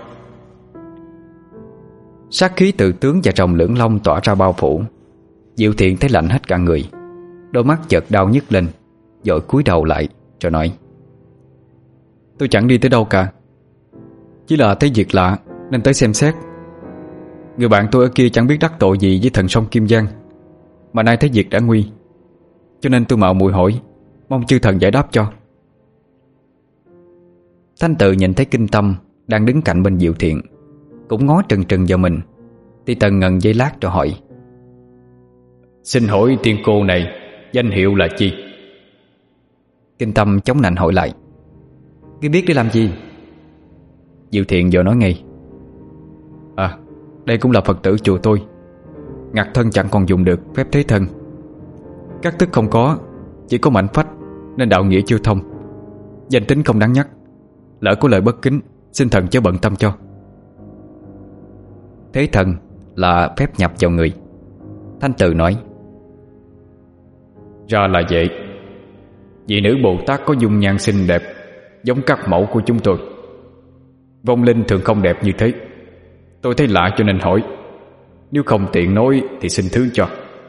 Sát khí từ tướng và rồng lưỡng long tỏa ra bao phủ. Diệu Thiện thấy lạnh hết cả người, đôi mắt chợt đau nhức lên, vội cúi đầu lại rồi nói: Tôi chẳng đi tới đâu cả, chỉ là thấy việc lạ nên tới xem xét. Người bạn tôi ở kia chẳng biết đắc tội gì với thần sông Kim Giang, mà nay thấy việc đã nguy, cho nên tôi mạo muội hỏi, mong chư thần giải đáp cho. Thanh Tự nhìn thấy Kinh Tâm đang đứng cạnh bên Diệu Thiện, cũng ngó trừng trừng vào mình, thì tần ngần giây lát rồi hỏi: Xin hỏi tiên cô này danh hiệu là chi? Kinh Tâm chống nạnh hỏi lại: Ngươi biết để làm gì? Diệu Thiện vừa nói ngay: À, đây cũng là Phật tử chùa tôi. Ngặt thân chẳng còn dùng được phép thế thân, các thức không có, chỉ có mảnh phách, nên đạo nghĩa chưa thông. Danh tính không đáng nhắc, lỡ có lời bất kính, xin thần chớ bận tâm cho. Thế thần là phép nhập vào người. Thanh Tự nói: Ra là vậy. Vị nữ Bồ Tát có dung nhan xinh đẹp, giống các mẫu của chúng tôi. Vong linh thường không đẹp như thế. Tôi thấy lạ cho nên hỏi, nếu không tiện nói thì xin thứ cho.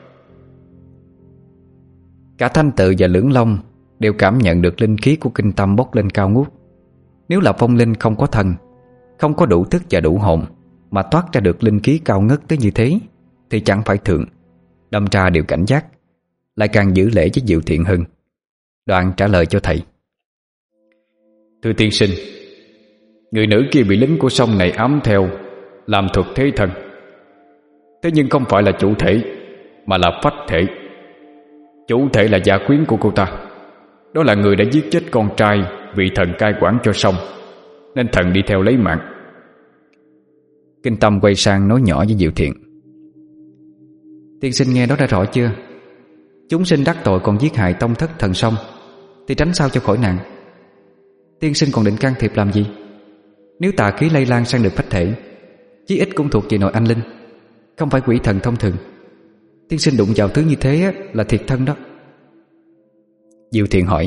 Cả Thanh Tự và Lưỡng Long đều cảm nhận được linh khí của Kinh Tâm bốc lên cao ngút. Nếu là vong linh không có thân, không có đủ thức và đủ hồn, mà toát ra được linh khí cao ngất tới như thế thì chẳng phải thường. Đâm ra đều cảnh giác, lại càng giữ lễ với Diệu Thiện hơn. Đoạn trả lời cho thầy: Thưa tiên sinh, người nữ kia bị lính của sông này ám theo, làm thuật thế thân. Thế nhưng không phải là chủ thể, mà là phách thể. Chủ thể là gia quyến của cô ta. Đó là người đã giết chết con trai vị thần cai quản cho sông, nên thần đi theo lấy mạng. Kinh Tâm quay sang nói nhỏ với Diệu Thiện: Tiên sinh nghe đó đã rõ chưa? Chúng sinh đắc tội còn giết hại tông thất thần sông thì tránh sao cho khỏi nạn. Tiên sinh còn định can thiệp làm gì? Nếu tà khí lây lan sang được phách thể, chí ít cũng thuộc về nội anh linh, không phải quỷ thần thông thường. Tiên sinh đụng vào thứ như thế là thiệt thân đó. Diệu Thiện hỏi: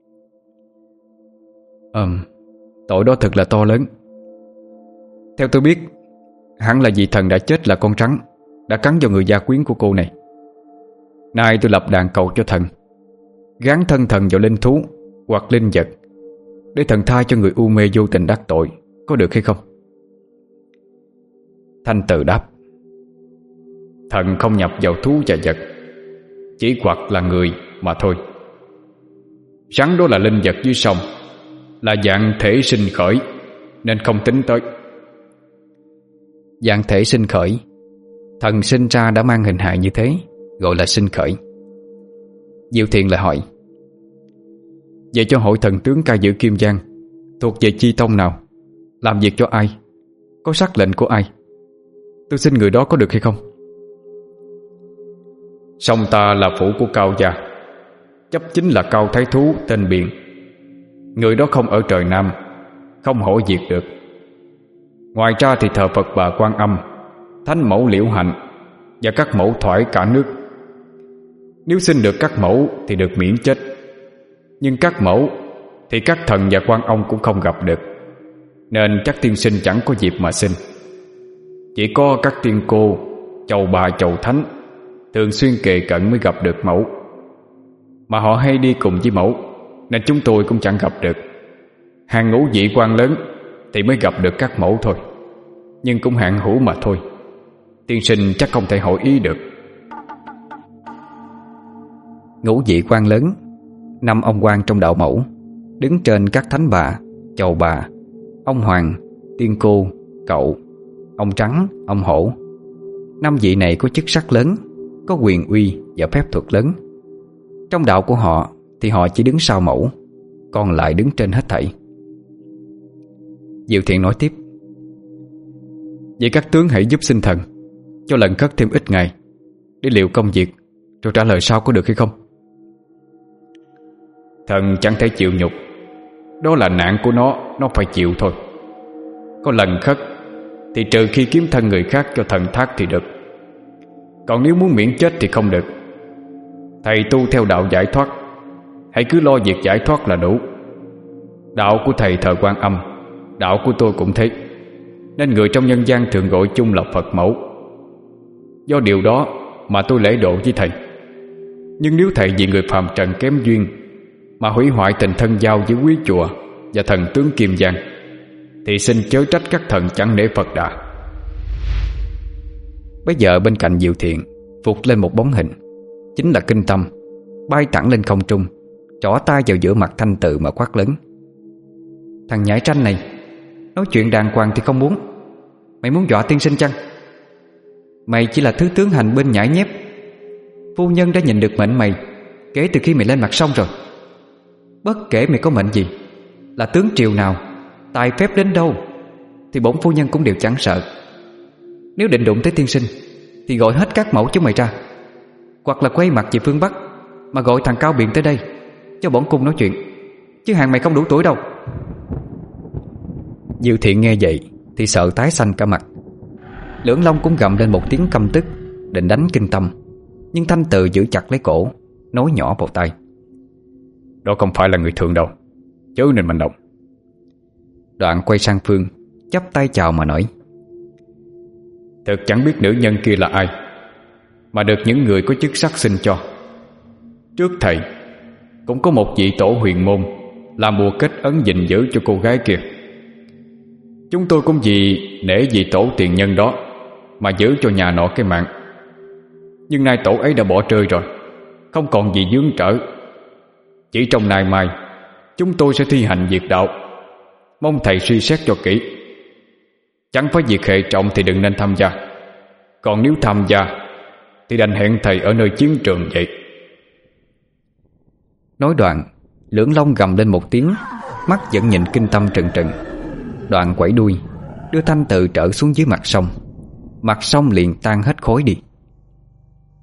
Tội đó thật là to lớn. Theo tôi biết, hẳn là vị thần đã chết là con rắn đã cắn vào người gia quyến của cô này. Nay tôi lập đàn cầu cho thần, gán thân thần vào linh thú hoặc linh vật để thần tha cho người u mê vô tình đắc tội, có được hay không? Thanh Từ đáp: Thần không nhập vào thú và vật, chỉ hoặc là người mà thôi. Rắn đó là linh vật dưới sông, là dạng thể sinh khởi, nên không tính tới. Dạng thể sinh khởi, thần sinh ra đã mang hình hài như thế, gọi là sinh khởi. Diệu Thiện lại hỏi: Vậy cho hội thần tướng cai giữ Kim Giang thuộc về chi tông nào, làm việc cho ai, có sắc lệnh của ai? Tôi xin người đó có được hay không? Song ta là phủ của Cao gia, chấp chính là Cao Thái Thú tên Biện. Người đó không ở trời Nam, không hỏi việc được. Ngoài ra thì thờ Phật Bà Quan Âm, Thánh Mẫu Liễu Hạnh và các mẫu thoải cả nước. Nếu xin được các mẫu thì được miễn chết, nhưng các mẫu thì các thần và quan ông cũng không gặp được, nên chắc tiên sinh chẳng có dịp mà xin. Chỉ có các tiên cô, chầu bà chầu thánh thường xuyên kề cận mới gặp được mẫu. Mà họ hay đi cùng với mẫu, nên chúng tôi cũng chẳng gặp được. Hàng ngũ vị quan lớn thì mới gặp được các mẫu thôi, nhưng cũng hạn hữu mà thôi. Tiên sinh chắc không thể hỏi ý được. Ngũ vị quan lớn, 5 ông quan trong đạo mẫu, đứng trên các thánh bà, chầu bà, ông hoàng, tiên cô, cậu, ông trắng, ông hổ. 5 vị này có chức sắc lớn, có quyền uy và phép thuật lớn. Trong đạo của họ thì họ chỉ đứng sau mẫu, còn lại đứng trên hết thảy. Diệu Thiện nói tiếp: Vậy các tướng hãy giúp xin thần cho lần khất thêm ít ngày để liệu công việc, rồi trả lời sau có được hay không? Thần chẳng thể chịu nhục, đó là nạn của nó phải chịu thôi. Có lần khất thì trừ khi kiếm thân người khác cho thần thác thì được, còn nếu muốn miễn chết thì không được. Thầy tu theo đạo giải thoát, hãy cứ lo việc giải thoát là đủ. Đạo của thầy thờ Quan Âm, đạo của tôi cũng thế, nên người trong nhân gian thường gọi chung là Phật mẫu. Do điều đó mà tôi lễ độ với thầy. Nhưng nếu thầy vì người phàm trần kém duyên mà hủy hoại tình thân giao với quý chùa và thần tướng Kim Giang, thì xin chớ trách các thần chẳng nể Phật Đà. Bây giờ bên cạnh Diệu Thiện vụt lên một bóng hình, chính là Kinh Tâm, bay thẳng lên không trung, trỏ tay vào giữa mặt Thanh Từ mà quát lớn: Thằng nhãi tranh này, nói chuyện đàng hoàng thì không muốn. Mày muốn dọa tiên sinh chăng? Mày chỉ là thứ tướng hành bên nhãi nhép. Phu nhân đã nhìn được mệnh mày kể từ khi mày lên mặt sông rồi. Bất kể mày có mệnh gì, là tướng triều nào, tài phép đến đâu, thì bổn phu nhân cũng đều chẳng sợ. Nếu định đụng tới tiên sinh thì gọi hết các mẫu chúng mày ra, hoặc là quay mặt về phương Bắc mà gọi thằng Cao Biện tới đây cho bổn cung nói chuyện, chứ hàng mày không đủ tuổi đâu. Diệu Thiện nghe vậy thì sợ tái xanh cả mặt. Lưỡng Long cũng gầm lên một tiếng căm tức, định đánh Kinh Tâm, nhưng Thanh Từ giữ chặt lấy cổ, nói nhỏ vào tai: Đó không phải là người thường đâu, chớ nên mạnh động. Đoạn quay sang Phương, chắp tay chào mà nói: Thật chẳng biết nữ nhân kia là ai, mà được những người có chức sắc sinh cho. Trước thầy cũng có một vị tổ huyền môn làm bùa kết ấn gìn giữ cho cô gái kia. Chúng tôi cũng vì nể vị tổ tiền nhân đó mà giữ cho nhà nọ cái mạng. Nhưng nay tổ ấy đã bỏ rơi rồi, không còn gì vướng trở. Chỉ trong nay mai chúng tôi sẽ thi hành việc đạo, mong thầy suy xét cho kỹ. Chẳng phải việc hệ trọng thì đừng nên tham gia, còn nếu tham gia thì đành hẹn thầy ở nơi chiến trường vậy. Nói đoạn, Lưỡng Long gầm lên một tiếng, mắt vẫn nhìn Kinh Tâm trừng trừng. Đoạn quẩy đuôi, đưa Thanh Từ trở xuống dưới mặt sông. Mặt sông liền tan hết khói đi.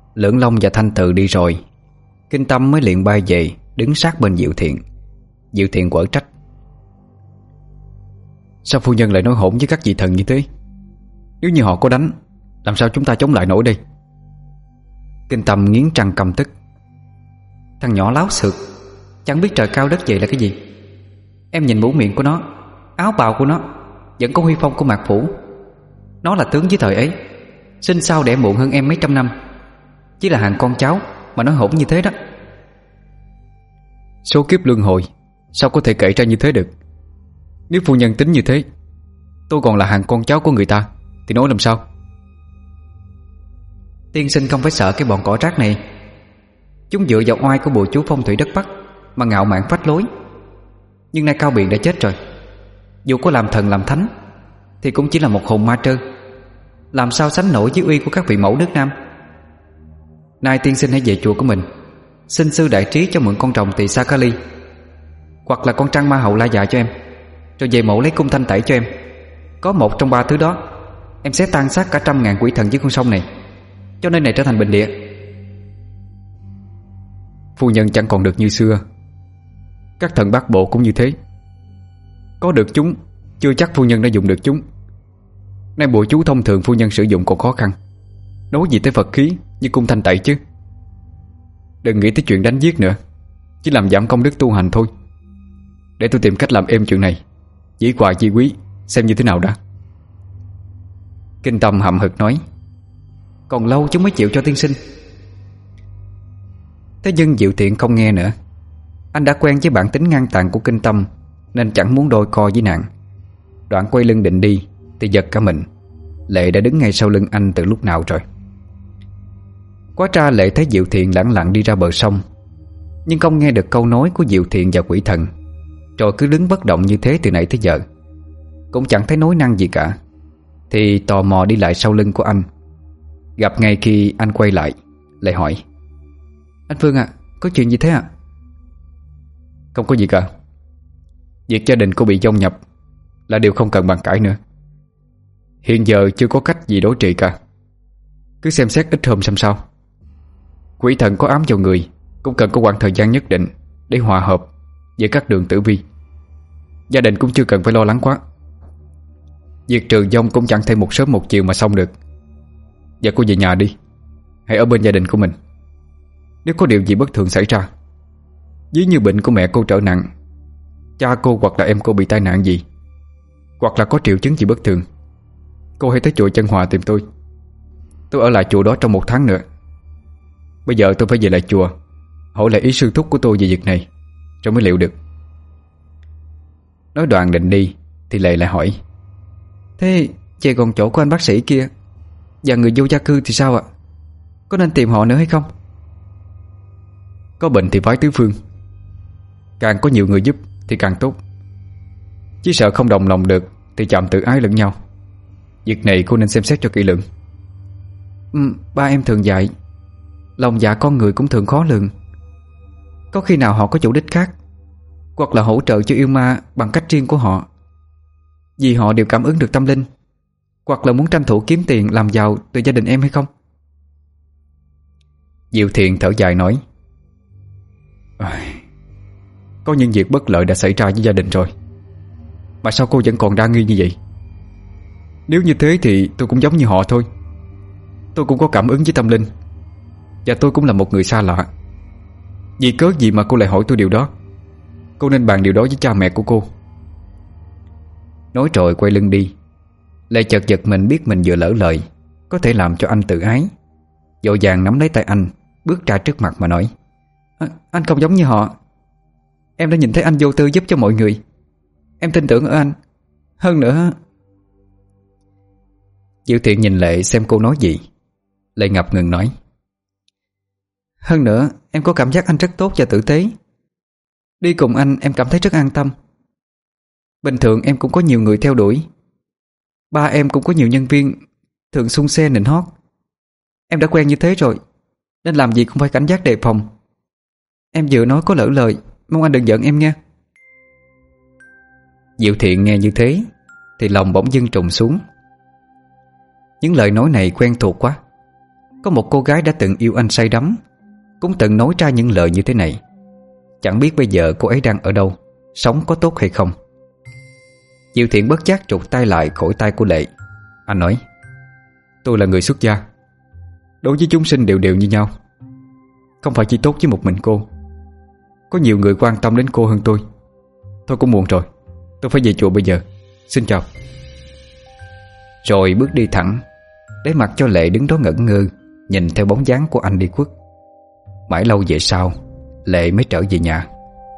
Lưỡng Long và Thanh Từ đi rồi, Kinh Tâm mới liền bay về, đứng sát bên Diệu Thiện. Diệu Thiện quở trách: Sao phu nhân lại nói hỗn với các vị thần như thế? Nếu như họ có đánh, làm sao chúng ta chống lại nổi đây? Kinh Tâm nghiến răng căm tức: Thằng nhỏ láo xược, chẳng biết trời cao đất dày là cái gì. Em nhìn mũi miệng của nó, áo bào của nó, vẫn có huy phong của Mạc Phủ. Nó là tướng dưới thời ấy, sinh sau đẻ muộn hơn em mấy trăm năm, chỉ là hàng con cháu mà nói hỗn như thế đó. Số kiếp luân hồi, sao có thể kể ra như thế được? Nếu phu nhân tính như thế, tôi còn là hàng con cháu của người ta thì nói làm sao? Tiên sinh không phải sợ cái bọn cỏ rác này. Chúng dựa vào oai của bùa chú phong thủy đất Bắc mà ngạo mạn phách lối. Nhưng nay Cao Biện đã chết rồi, dù có làm thần làm thánh thì cũng chỉ là một hồn ma trơ, làm sao sánh nổi với uy của các vị mẫu nước Nam. Nay tiên sinh hãy về chùa của mình, xin sư đại trí cho mượn con rồng tỳ Sa Ca Ly, hoặc là con trăng ma hậu La Dạ cho em, rồi về mộ lấy cung thanh tẩy cho em. Có một trong ba thứ đó, em sẽ tan xác cả 100.000 quỷ thần dưới con sông này, cho nơi này trở thành bình địa. Phu nhân chẳng còn được như xưa. Các thần Bắc Bộ cũng như thế. Có được chúng, chưa chắc phu nhân đã dùng được chúng. Nay bùa chú thông thường phu nhân sử dụng còn khó khăn, nói gì tới Phật khí như cung thanh tẩy chứ. Đừng nghĩ tới chuyện đánh giết nữa, chỉ làm giảm công đức tu hành thôi. Để tôi tìm cách làm êm chuyện này, dĩ hòa vi quý, xem như thế nào đã. Kinh Tâm hậm hực nói: Còn lâu chúng mới chịu cho tiên sinh. Thế nhưng Diệu Thiện không nghe nữa. Anh đã quen với bản tính ngang tàn của Kinh Tâm, nên chẳng muốn đôi co với nàng. Đoạn quay lưng định đi thì giật cả mình. Lệ đã đứng ngay sau lưng anh từ lúc nào rồi. Quá ra Lệ thấy Diệu Thiện lẳng lặng đi ra bờ sông, nhưng không nghe được câu nói của Diệu Thiện và quỷ thần, rồi cứ đứng bất động như thế từ nãy tới giờ, cũng chẳng thấy nói năng gì cả. Thì tò mò đi lại sau lưng của anh. Gặp ngay khi anh quay lại, Lệ hỏi: Anh Phương ạ, có chuyện gì thế ạ? Không có gì cả. Việc gia đình cô bị vong nhập là điều không cần bàn cãi nữa. Hiện giờ chưa có cách gì đối trị cả. Cứ xem xét ít hôm xem sao. Quỷ thần có ám vào người cũng cần có khoảng thời gian nhất định để hòa hợp với các đường tử vi. Gia đình cũng chưa cần phải lo lắng quá. Việc trừ vong cũng chẳng thể một sớm một chiều mà xong được. Và cô về nhà đi, hãy ở bên gia đình của mình. Nếu có điều gì bất thường xảy ra, ví như bệnh của mẹ cô trở nặng, cha cô hoặc là em cô bị tai nạn gì, hoặc là có triệu chứng gì bất thường, cô hãy tới chùa Chân Hòa tìm tôi. Tôi ở lại chùa đó trong 1 tháng nữa. Bây giờ tôi phải về lại chùa, hỏi lại ý sư thúc của tôi về việc này, rồi mới liệu được. Nói đoạn định đi thì Lệ lại hỏi: Thế về còn chỗ của anh bác sĩ kia và người vô gia cư thì sao ạ? Có nên tìm họ nữa hay không? Có bệnh thì phái tứ phương, càng có nhiều người giúp thì càng tốt. Chỉ sợ không đồng lòng được thì chạm tự ái lẫn nhau. Việc này cô nên xem xét cho kỹ lưỡng. Ba em thường dạy, lòng dạ con người cũng thường khó lường. Có khi nào họ có chủ đích khác, hoặc là hỗ trợ cho yêu ma bằng cách riêng của họ, vì họ đều cảm ứng được tâm linh, hoặc là muốn tranh thủ kiếm tiền làm giàu từ gia đình em hay không? Diệu Thiện thở dài nói: Có những việc bất lợi đã xảy ra với gia đình rồi, mà sao cô vẫn còn đa nghi như vậy? Nếu như thế thì tôi cũng giống như họ thôi. Tôi cũng có cảm ứng với tâm linh, và tôi cũng là một người xa lạ. Vì cớ gì mà cô lại hỏi tôi điều đó? Cô nên bàn điều đó với cha mẹ của cô. Nói rồi quay lưng đi. Lệ chợt giật mình biết mình vừa lỡ lời có thể làm cho anh tự ái, vội vàng nắm lấy tay anh, bước ra trước mặt mà nói: Anh không giống như họ. Em đã nhìn thấy anh vô tư giúp cho mọi người. Em tin tưởng ở anh. Hơn nữa... Diệu Thiện nhìn Lệ xem cô nói gì. Lệ ngập ngừng nói: Hơn nữa em có cảm giác anh rất tốt và tử tế. Đi cùng anh em cảm thấy rất an tâm. Bình thường em cũng có nhiều người theo đuổi. Ba em cũng có nhiều nhân viên thường xung xe nịnh hót. Em đã quen như thế rồi, nên làm gì cũng phải cảnh giác đề phòng. Em vừa nói có lỡ lời, mong anh đừng giận em nha. Diệu Thiện nghe như thế thì lòng bỗng dưng trùng xuống. Những lời nói này quen thuộc quá. Có một cô gái đã từng yêu anh say đắm, cũng từng nói ra những lời như thế này. Chẳng biết bây giờ cô ấy đang ở đâu, sống có tốt hay không. Diệu Thiện bất giác trục tay lại khỏi tay của Lệ. Anh nói: tôi là người xuất gia, đối với chúng sinh đều đều như nhau. Không phải chỉ tốt với một mình cô, có nhiều người quan tâm đến cô hơn tôi. Thôi cũng muộn rồi, tôi phải về chùa bây giờ. Xin chào. Rồi bước đi thẳng, để mặc cho Lệ đứng đó ngẩn ngơ, nhìn theo bóng dáng của anh đi khuất. Mãi lâu về sau, Lệ mới trở về nhà.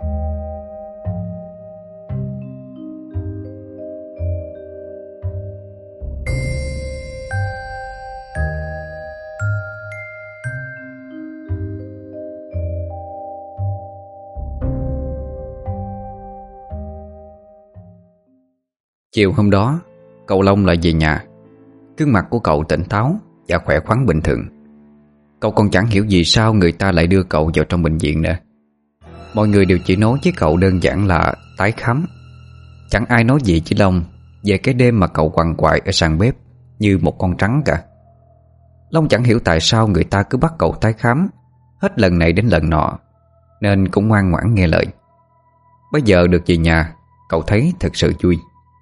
Chiều hôm đó, cậu Long lại về nhà. Gương mặt của cậu tỉnh táo và khỏe khoắn bình thường. Cậu còn chẳng hiểu vì sao người ta lại đưa cậu vào trong bệnh viện nữa. Mọi người đều chỉ nói với cậu đơn giản là tái khám. Chẳng ai nói gì với Long về cái đêm mà cậu quằn quại ở sàn bếp như một con trắng cả. Long chẳng hiểu tại sao người ta cứ bắt cậu tái khám hết lần này đến lần nọ, nên cũng ngoan ngoãn nghe lời. Bây giờ được về nhà, cậu thấy thật sự vui.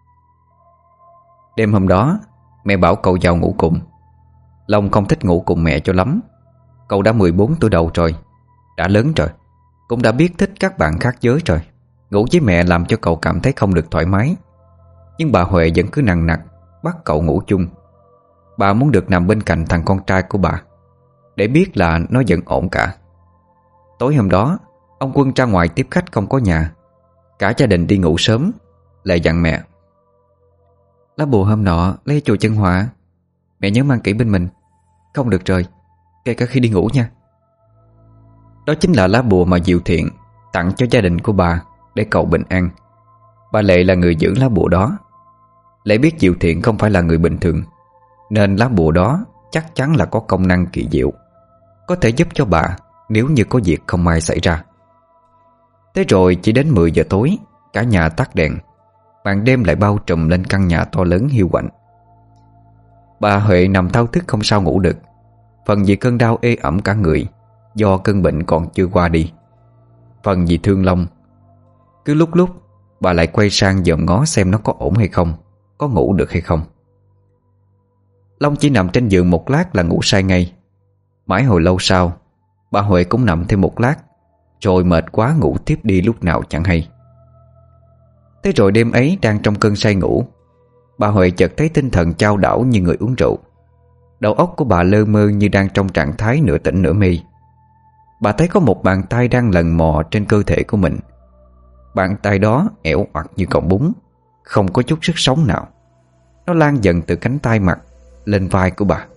Đêm hôm đó, mẹ bảo cậu vào ngủ cùng. Long không thích ngủ cùng mẹ cho lắm. Cậu đã 14 tuổi đầu rồi, đã lớn rồi, cũng đã biết thích các bạn khác giới rồi. Ngủ với mẹ làm cho cậu cảm thấy không được thoải mái. Nhưng bà Huệ vẫn cứ nằng nặc bắt cậu ngủ chung. Bà muốn được nằm bên cạnh thằng con trai của bà, để biết là nó vẫn ổn cả. Tối hôm đó, ông Quân ra ngoài tiếp khách không có nhà. Cả gia đình đi ngủ sớm. Lại dặn mẹ: lá bùa hôm nọ lấy chùa Chân Hòa, mẹ nhớ mang kỹ bên mình, không được rời, kể cả khi đi ngủ nha. Đó chính là lá bùa mà Diệu Thiện tặng cho gia đình của bà để cầu bình an. Bà Lệ là người giữ lá bùa đó. Lệ biết Diệu Thiện không phải là người bình thường, nên lá bùa đó chắc chắn là có công năng kỳ diệu, có thể giúp cho bà nếu như có việc không may xảy ra. Thế rồi chỉ đến 10 giờ tối, cả nhà tắt đèn. Màn đêm lại bao trùm lên căn nhà to lớn hiu quạnh. Bà Huệ nằm thao thức không sao ngủ được. Phần vì cơn đau ê ẩm cả người do cơn bệnh còn chưa qua đi, phần vì thương Long. Cứ lúc lúc bà lại quay sang dòm ngó xem nó có ổn hay không, có ngủ được hay không. Long chỉ nằm trên giường một lát là ngủ say ngay. Mãi hồi lâu sau, bà Huệ cũng nằm thêm một lát, rồi mệt quá ngủ tiếp đi lúc nào chẳng hay. Thế rồi đêm ấy đang trong cơn say ngủ, bà Huệ chợt thấy tinh thần chao đảo như người uống rượu. Đầu óc của bà lơ mơ như đang trong trạng thái nửa tỉnh nửa mê. Bà thấy có một bàn tay đang lần mò trên cơ thể của mình. Bàn tay đó ẻo oặt như cọng bún, không có chút sức sống nào. Nó lan dần từ cánh tay mặt lên vai của bà.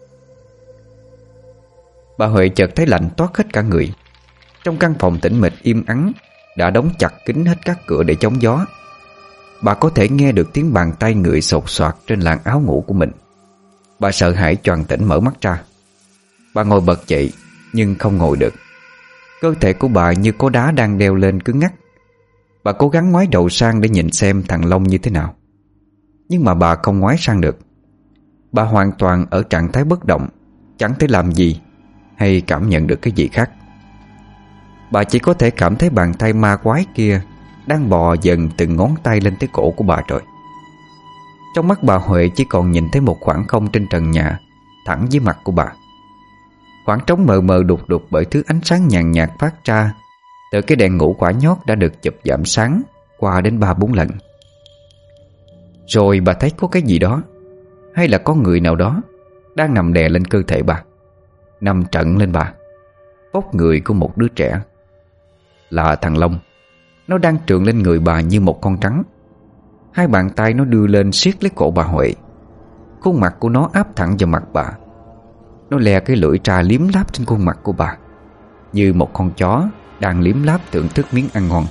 Bà Huệ chợt thấy lạnh toát hết cả người. Trong căn phòng tĩnh mịch im ắng đã đóng chặt kín hết các cửa để chống gió. Bà có thể nghe được tiếng bàn tay người xột xoạt trên làn áo ngủ của mình. Bà sợ hãi choàng tỉnh mở mắt ra. Bà ngồi bật dậy nhưng không ngồi được. Cơ thể của bà như có đá đang đeo lên cứng ngắc. Bà cố gắng ngoái đầu sang để nhìn xem thằng Long như thế nào, nhưng mà bà không ngoái sang được. Bà hoàn toàn ở trạng thái bất động, chẳng thể làm gì hay cảm nhận được cái gì khác. Bà chỉ có thể cảm thấy bàn tay ma quái kia đang bò dần từng ngón tay lên tới cổ của bà rồi. Trong mắt bà Huệ chỉ còn nhìn thấy một khoảng không trên trần nhà thẳng dưới mặt của bà. Khoảng trống mờ mờ đục đục bởi thứ ánh sáng nhàn nhạt phát ra từ cái đèn ngủ quả nhót đã được chụp giảm sáng qua đến 3-4 lần. Rồi bà thấy có cái gì đó, hay là có người nào đó đang nằm đè lên cơ thể bà, nằm trận lên bà, vóc người của một đứa trẻ. Là thằng Long. Nó đang trườn lên người bà như một con rắn. Hai bàn tay nó đưa lên siết lấy cổ bà Huệ. Khuôn mặt của nó áp thẳng vào mặt bà. Nó lè cái lưỡi ra liếm láp trên khuôn mặt của bà, như một con chó đang liếm láp thưởng thức miếng ăn ngon.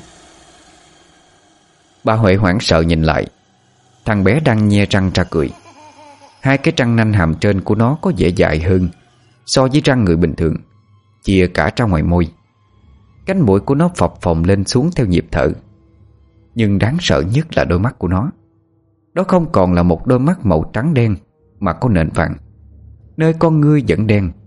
Bà Huệ hoảng sợ nhìn lại. Thằng bé đang nhe răng ra cười. Hai cái răng nanh hàm trên của nó có vẻ dài hơn so với răng người bình thường, chìa cả ra ngoài môi. Cánh mũi của nó phập phồng lên xuống theo nhịp thở. Nhưng đáng sợ nhất là đôi mắt của nó. Đó không còn là một đôi mắt màu trắng đen, mà có nền vàng. Nơi con ngươi vẫn đen,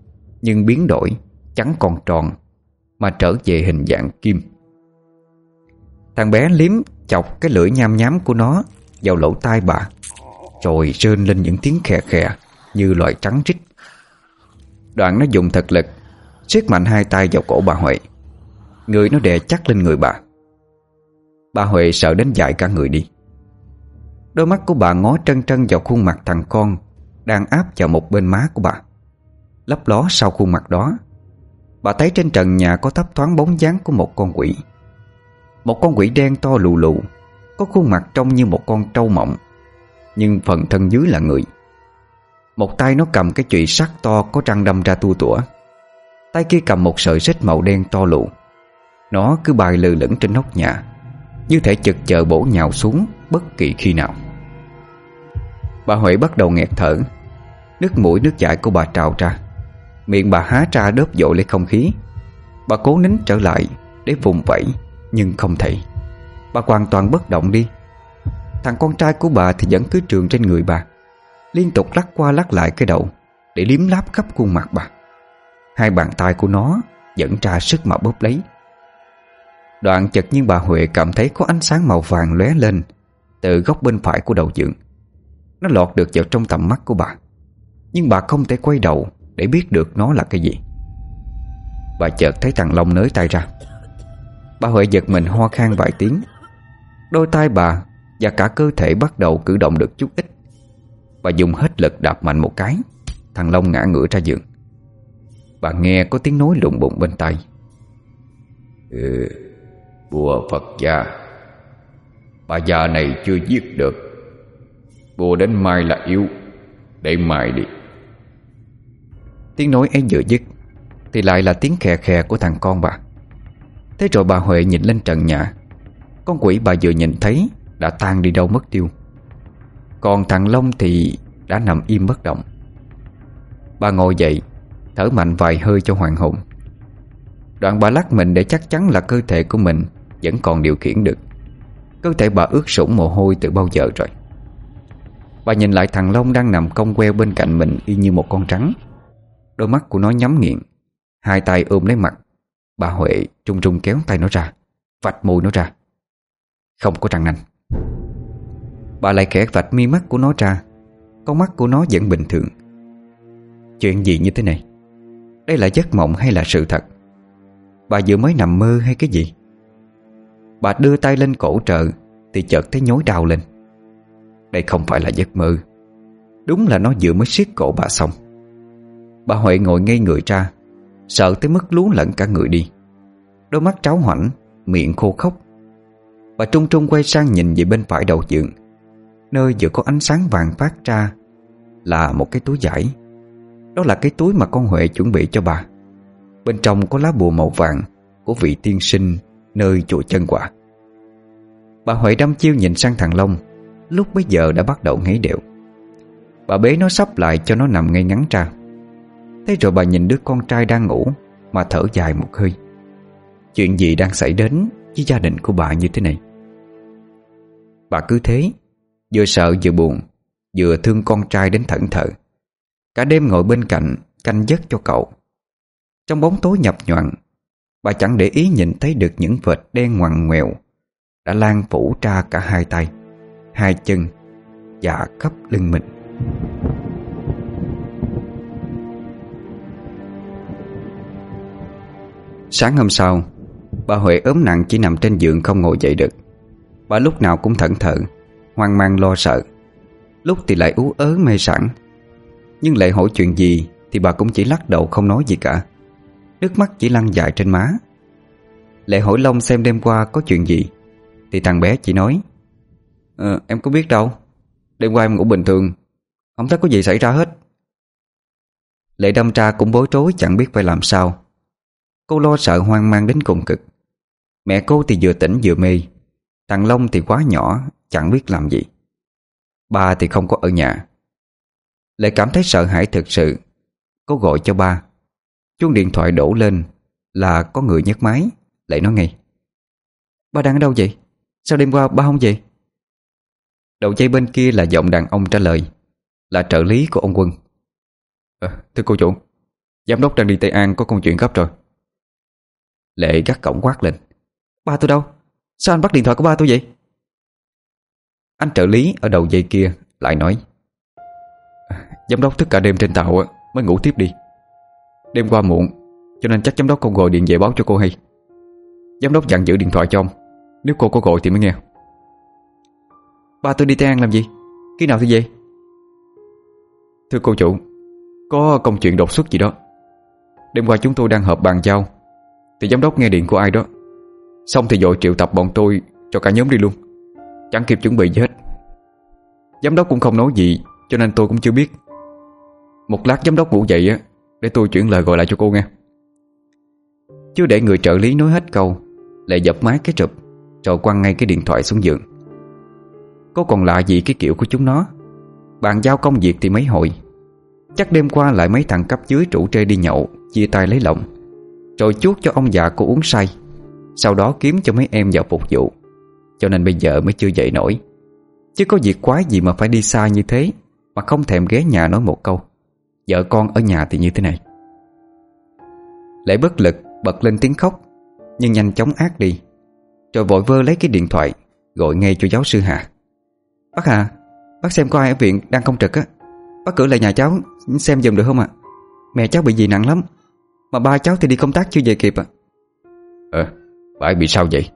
nhưng biến đổi chẳng còn tròn mà trở về hình dạng kim. Thằng bé liếm chọc cái lưỡi nham nhám của nó vào lỗ tai bà, rồi rên lên những tiếng khè khè như loài trắng trích. Đoạn nó dùng thật lực siết mạnh hai tay vào cổ bà Huệ. Người nó đè chắc lên người bà. Bà Huệ sợ đến dại cả người đi. Đôi mắt của bà ngó trân trân vào khuôn mặt thằng con đang áp vào một bên má của bà. Lấp ló sau khuôn mặt đó, bà thấy trên trần nhà có thấp thoáng bóng dáng của một con quỷ. Một con quỷ đen to lù lù, có khuôn mặt trông như một con trâu mộng, nhưng phần thân dưới là người. Một tay nó cầm cái chùy sắt to có răng đâm ra tua tủa, tay kia cầm một sợi xích màu đen to lụ. Nó cứ bay lơ lửng trên nóc nhà, như thể chực chờ bổ nhào xuống bất kỳ khi nào. Bà Huệ bắt đầu nghẹt thở. Nước mũi nước dãi của bà trào ra, miệng bà há ra đớp dội lấy không khí. Bà cố nín trở lại để vùng vẫy, nhưng không thể. Bà hoàn toàn bất động đi. Thằng con trai của bà thì vẫn cứ trườn trên người bà, liên tục lắc qua lắc lại cái đầu để liếm láp khắp khuôn mặt bà. Hai bàn tay của nó dẫn ra sức mà bóp lấy. Đoạn chợt nhiên bà Huệ cảm thấy có ánh sáng màu vàng lóe lên từ góc bên phải của đầu giường. Nó lọt được vào trong tầm mắt của bà, nhưng bà không thể quay đầu để biết được nó là cái gì. Bà chợt thấy thằng Long nới tay ra. Bà Huệ giật mình ho khan vài tiếng. Đôi tay bà và cả cơ thể bắt đầu cử động được chút ít. Bà dùng hết lực đạp mạnh một cái, thằng Long ngã ngửa ra giường. Bà nghe có tiếng nói lụng bụng bên tai. Bùa Phật gia, bà già này chưa giết được, bùa đến mai là yếu, để mai đi. Tiếng nói ấy vừa dứt thì lại là tiếng khè khè của thằng con bà. Thế rồi bà Huệ nhìn lên trần nhà. Con quỷ bà vừa nhìn thấy đã tan đi đâu mất tiêu. Còn thằng Long thì đã nằm im bất động. Bà ngồi dậy, thở mạnh vài hơi cho hoàn hồn. Đoạn bà lắc mình để chắc chắn là cơ thể của mình vẫn còn điều khiển được. Cơ thể bà ướt sũng mồ hôi từ bao giờ rồi. Bà nhìn lại thằng Long đang nằm cong queo bên cạnh mình y như một con rắn. Đôi mắt của nó nhắm nghiền, hai tay ôm lấy mặt. Bà Huệ trung trung kéo tay nó ra, vạch môi nó ra. Không có răng nanh. Bà lại khẽ vạch mi mắt của nó ra. Con mắt của nó vẫn bình thường. Chuyện gì như thế này? Đây là giấc mộng hay là sự thật? Bà vừa mới nằm mơ hay cái gì? Bà đưa tay lên cổ trợ thì chợt thấy nhói đau lên. Đây không phải là giấc mơ. Đúng là nó vừa mới siết cổ bà xong. Bà Huệ ngồi ngây người ra, sợ tới mức lú lẫn cả người đi. Đôi mắt tráo hoảnh, miệng khô khốc. Bà trung trung quay sang nhìn về bên phải đầu giường, nơi vừa có ánh sáng vàng phát ra là một cái túi vải. Đó là cái túi mà con Huệ chuẩn bị cho bà. Bên trong có lá bùa màu vàng của vị tiên sinh nơi chùa Chân Quả. Bà Huệ đăm chiêu nhìn sang thằng Long, lúc bấy giờ đã bắt đầu ngáy đệu. Bà bế nó sắp lại cho nó nằm ngay ngắn ra. Thế rồi bà nhìn đứa con trai đang ngủ mà thở dài một hơi. Chuyện gì đang xảy đến với gia đình của bà như thế này? Bà cứ thế, vừa sợ vừa buồn, vừa thương con trai đến thẫn thờ. Cả đêm ngồi bên cạnh canh giấc cho cậu. Trong bóng tối nhập nhoạng, bà chẳng để ý nhìn thấy được những vệt đen ngoằn ngoèo đã lan phủ ra cả hai tay, hai chân và khắp lưng mình. Sáng hôm sau, bà Huệ ốm nặng chỉ nằm trên giường không ngồi dậy được. Bà lúc nào cũng thẫn thờ, hoang mang lo sợ. Lúc thì lại ú ớ mê sảng. Nhưng lại hỏi chuyện gì thì bà cũng chỉ lắc đầu không nói gì cả. Nước mắt chỉ lăn dài trên má. Lại hỏi Long xem đêm qua có chuyện gì thì thằng bé chỉ nói: Em có biết đâu. Đêm qua em ngủ bình thường, không thấy có gì xảy ra hết. Lệ đâm ra cũng bối rối chẳng biết phải làm sao. Cô lo sợ hoang mang đến cùng cực. Mẹ cô thì vừa tỉnh vừa mê. Thằng Long thì quá nhỏ, chẳng biết làm gì. Ba thì không có ở nhà. Lệ cảm thấy sợ hãi thực sự. Cô gọi cho ba. Chuông điện thoại đổ lên là có người nhấc máy. Lệ nói ngay: Ba đang ở đâu vậy? Sao đêm qua ba không về? Đầu dây bên kia là giọng đàn ông trả lời, là trợ lý của ông Quân. Thưa cô chủ, Giám đốc đang đi Tây An, có công chuyện gấp rồi. Lệ gắt cổng quát lên. Ba tôi đâu? Sao anh bắt điện thoại của ba tôi vậy? Anh trợ lý ở đầu dây kia lại nói. Giám đốc thức cả đêm trên tàu mới ngủ tiếp đi. Đêm qua muộn, cho nên chắc giám đốc không gọi điện về báo cho cô hay. Giám đốc dặn giữ điện thoại cho ông, nếu cô có gọi thì mới nghe. Ba tôi đi Tây An làm gì? Khi nào thì về? Thưa cô chủ, có công chuyện đột xuất gì đó. Đêm qua chúng tôi đang họp bàn giao, thì giám đốc nghe điện của ai đó, xong thì vội triệu tập bọn tôi cho cả nhóm đi luôn. Chẳng kịp chuẩn bị gì hết. Giám đốc cũng không nói gì, cho nên tôi cũng chưa biết. Một lát giám đốc ngủ dậy để tôi chuyển lời gọi lại cho cô nghe. Chưa để người trợ lý nói hết câu, Lệ dập máy cái trụp rồi quăng ngay cái điện thoại xuống giường. Có còn lạ gì cái kiểu của chúng nó. Bàn giao công việc thì mấy hồi, chắc đêm qua lại mấy thằng cấp dưới rủ trê đi nhậu, chia tay lấy lòng, rồi chuốt cho ông già cô uống say, sau đó kiếm cho mấy em vào phục vụ. Cho nên bây giờ mới chưa dậy nổi. Chứ có việc quái gì mà phải đi xa như thế mà không thèm ghé nhà nói một câu vợ con ở nhà thì như thế này. Lệ bất lực bật lên tiếng khóc, nhưng nhanh chóng át đi, rồi vội vơ lấy cái điện thoại gọi ngay cho giáo sư Hà. Bác Hà, bác xem có ai ở viện đang không trực á, bác cử lại nhà cháu xem giùm được không ạ? Mẹ cháu bị gì nặng lắm, mà ba cháu thì đi công tác chưa về kịp ạ. Bà ấy bị sao vậy?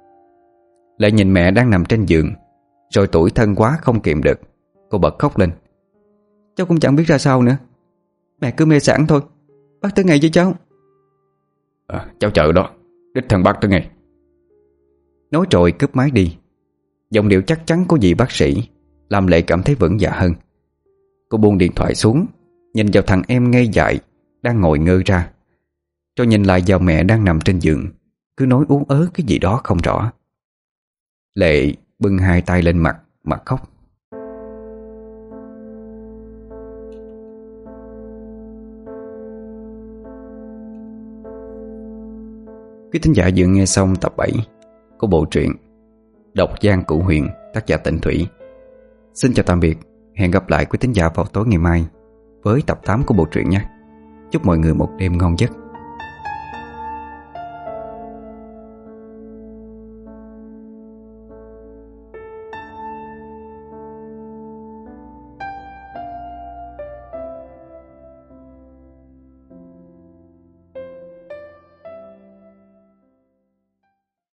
Lệ nhìn mẹ đang nằm trên giường, rồi tủi thân quá không kiềm được, cô bật khóc lên. Cháu cũng chẳng biết ra sao nữa. Mẹ cứ mê sảng thôi, bác tới ngay với cháu. Cháu chờ đó, đích thân bác tới ngay. Nói rồi cướp máy đi. Giọng điệu chắc chắn của vị bác sĩ làm Lệ cảm thấy vững dạ hơn. Cô buông điện thoại xuống, nhìn vào thằng em ngây dại đang ngồi ngơ ra, rồi nhìn lại vào mẹ đang nằm trên giường, cứ nói ú ớ cái gì đó không rõ. Lệ bưng hai tay lên mặt mà khóc. Quý thính giả vừa nghe xong tập 7 của bộ truyện Độc Giang Cửu Huyền, tác giả Tịnh Thủy. Xin chào tạm biệt, hẹn gặp lại quý thính giả vào tối ngày mai với tập 8 của bộ truyện nhé. Chúc mọi người một đêm ngon giấc.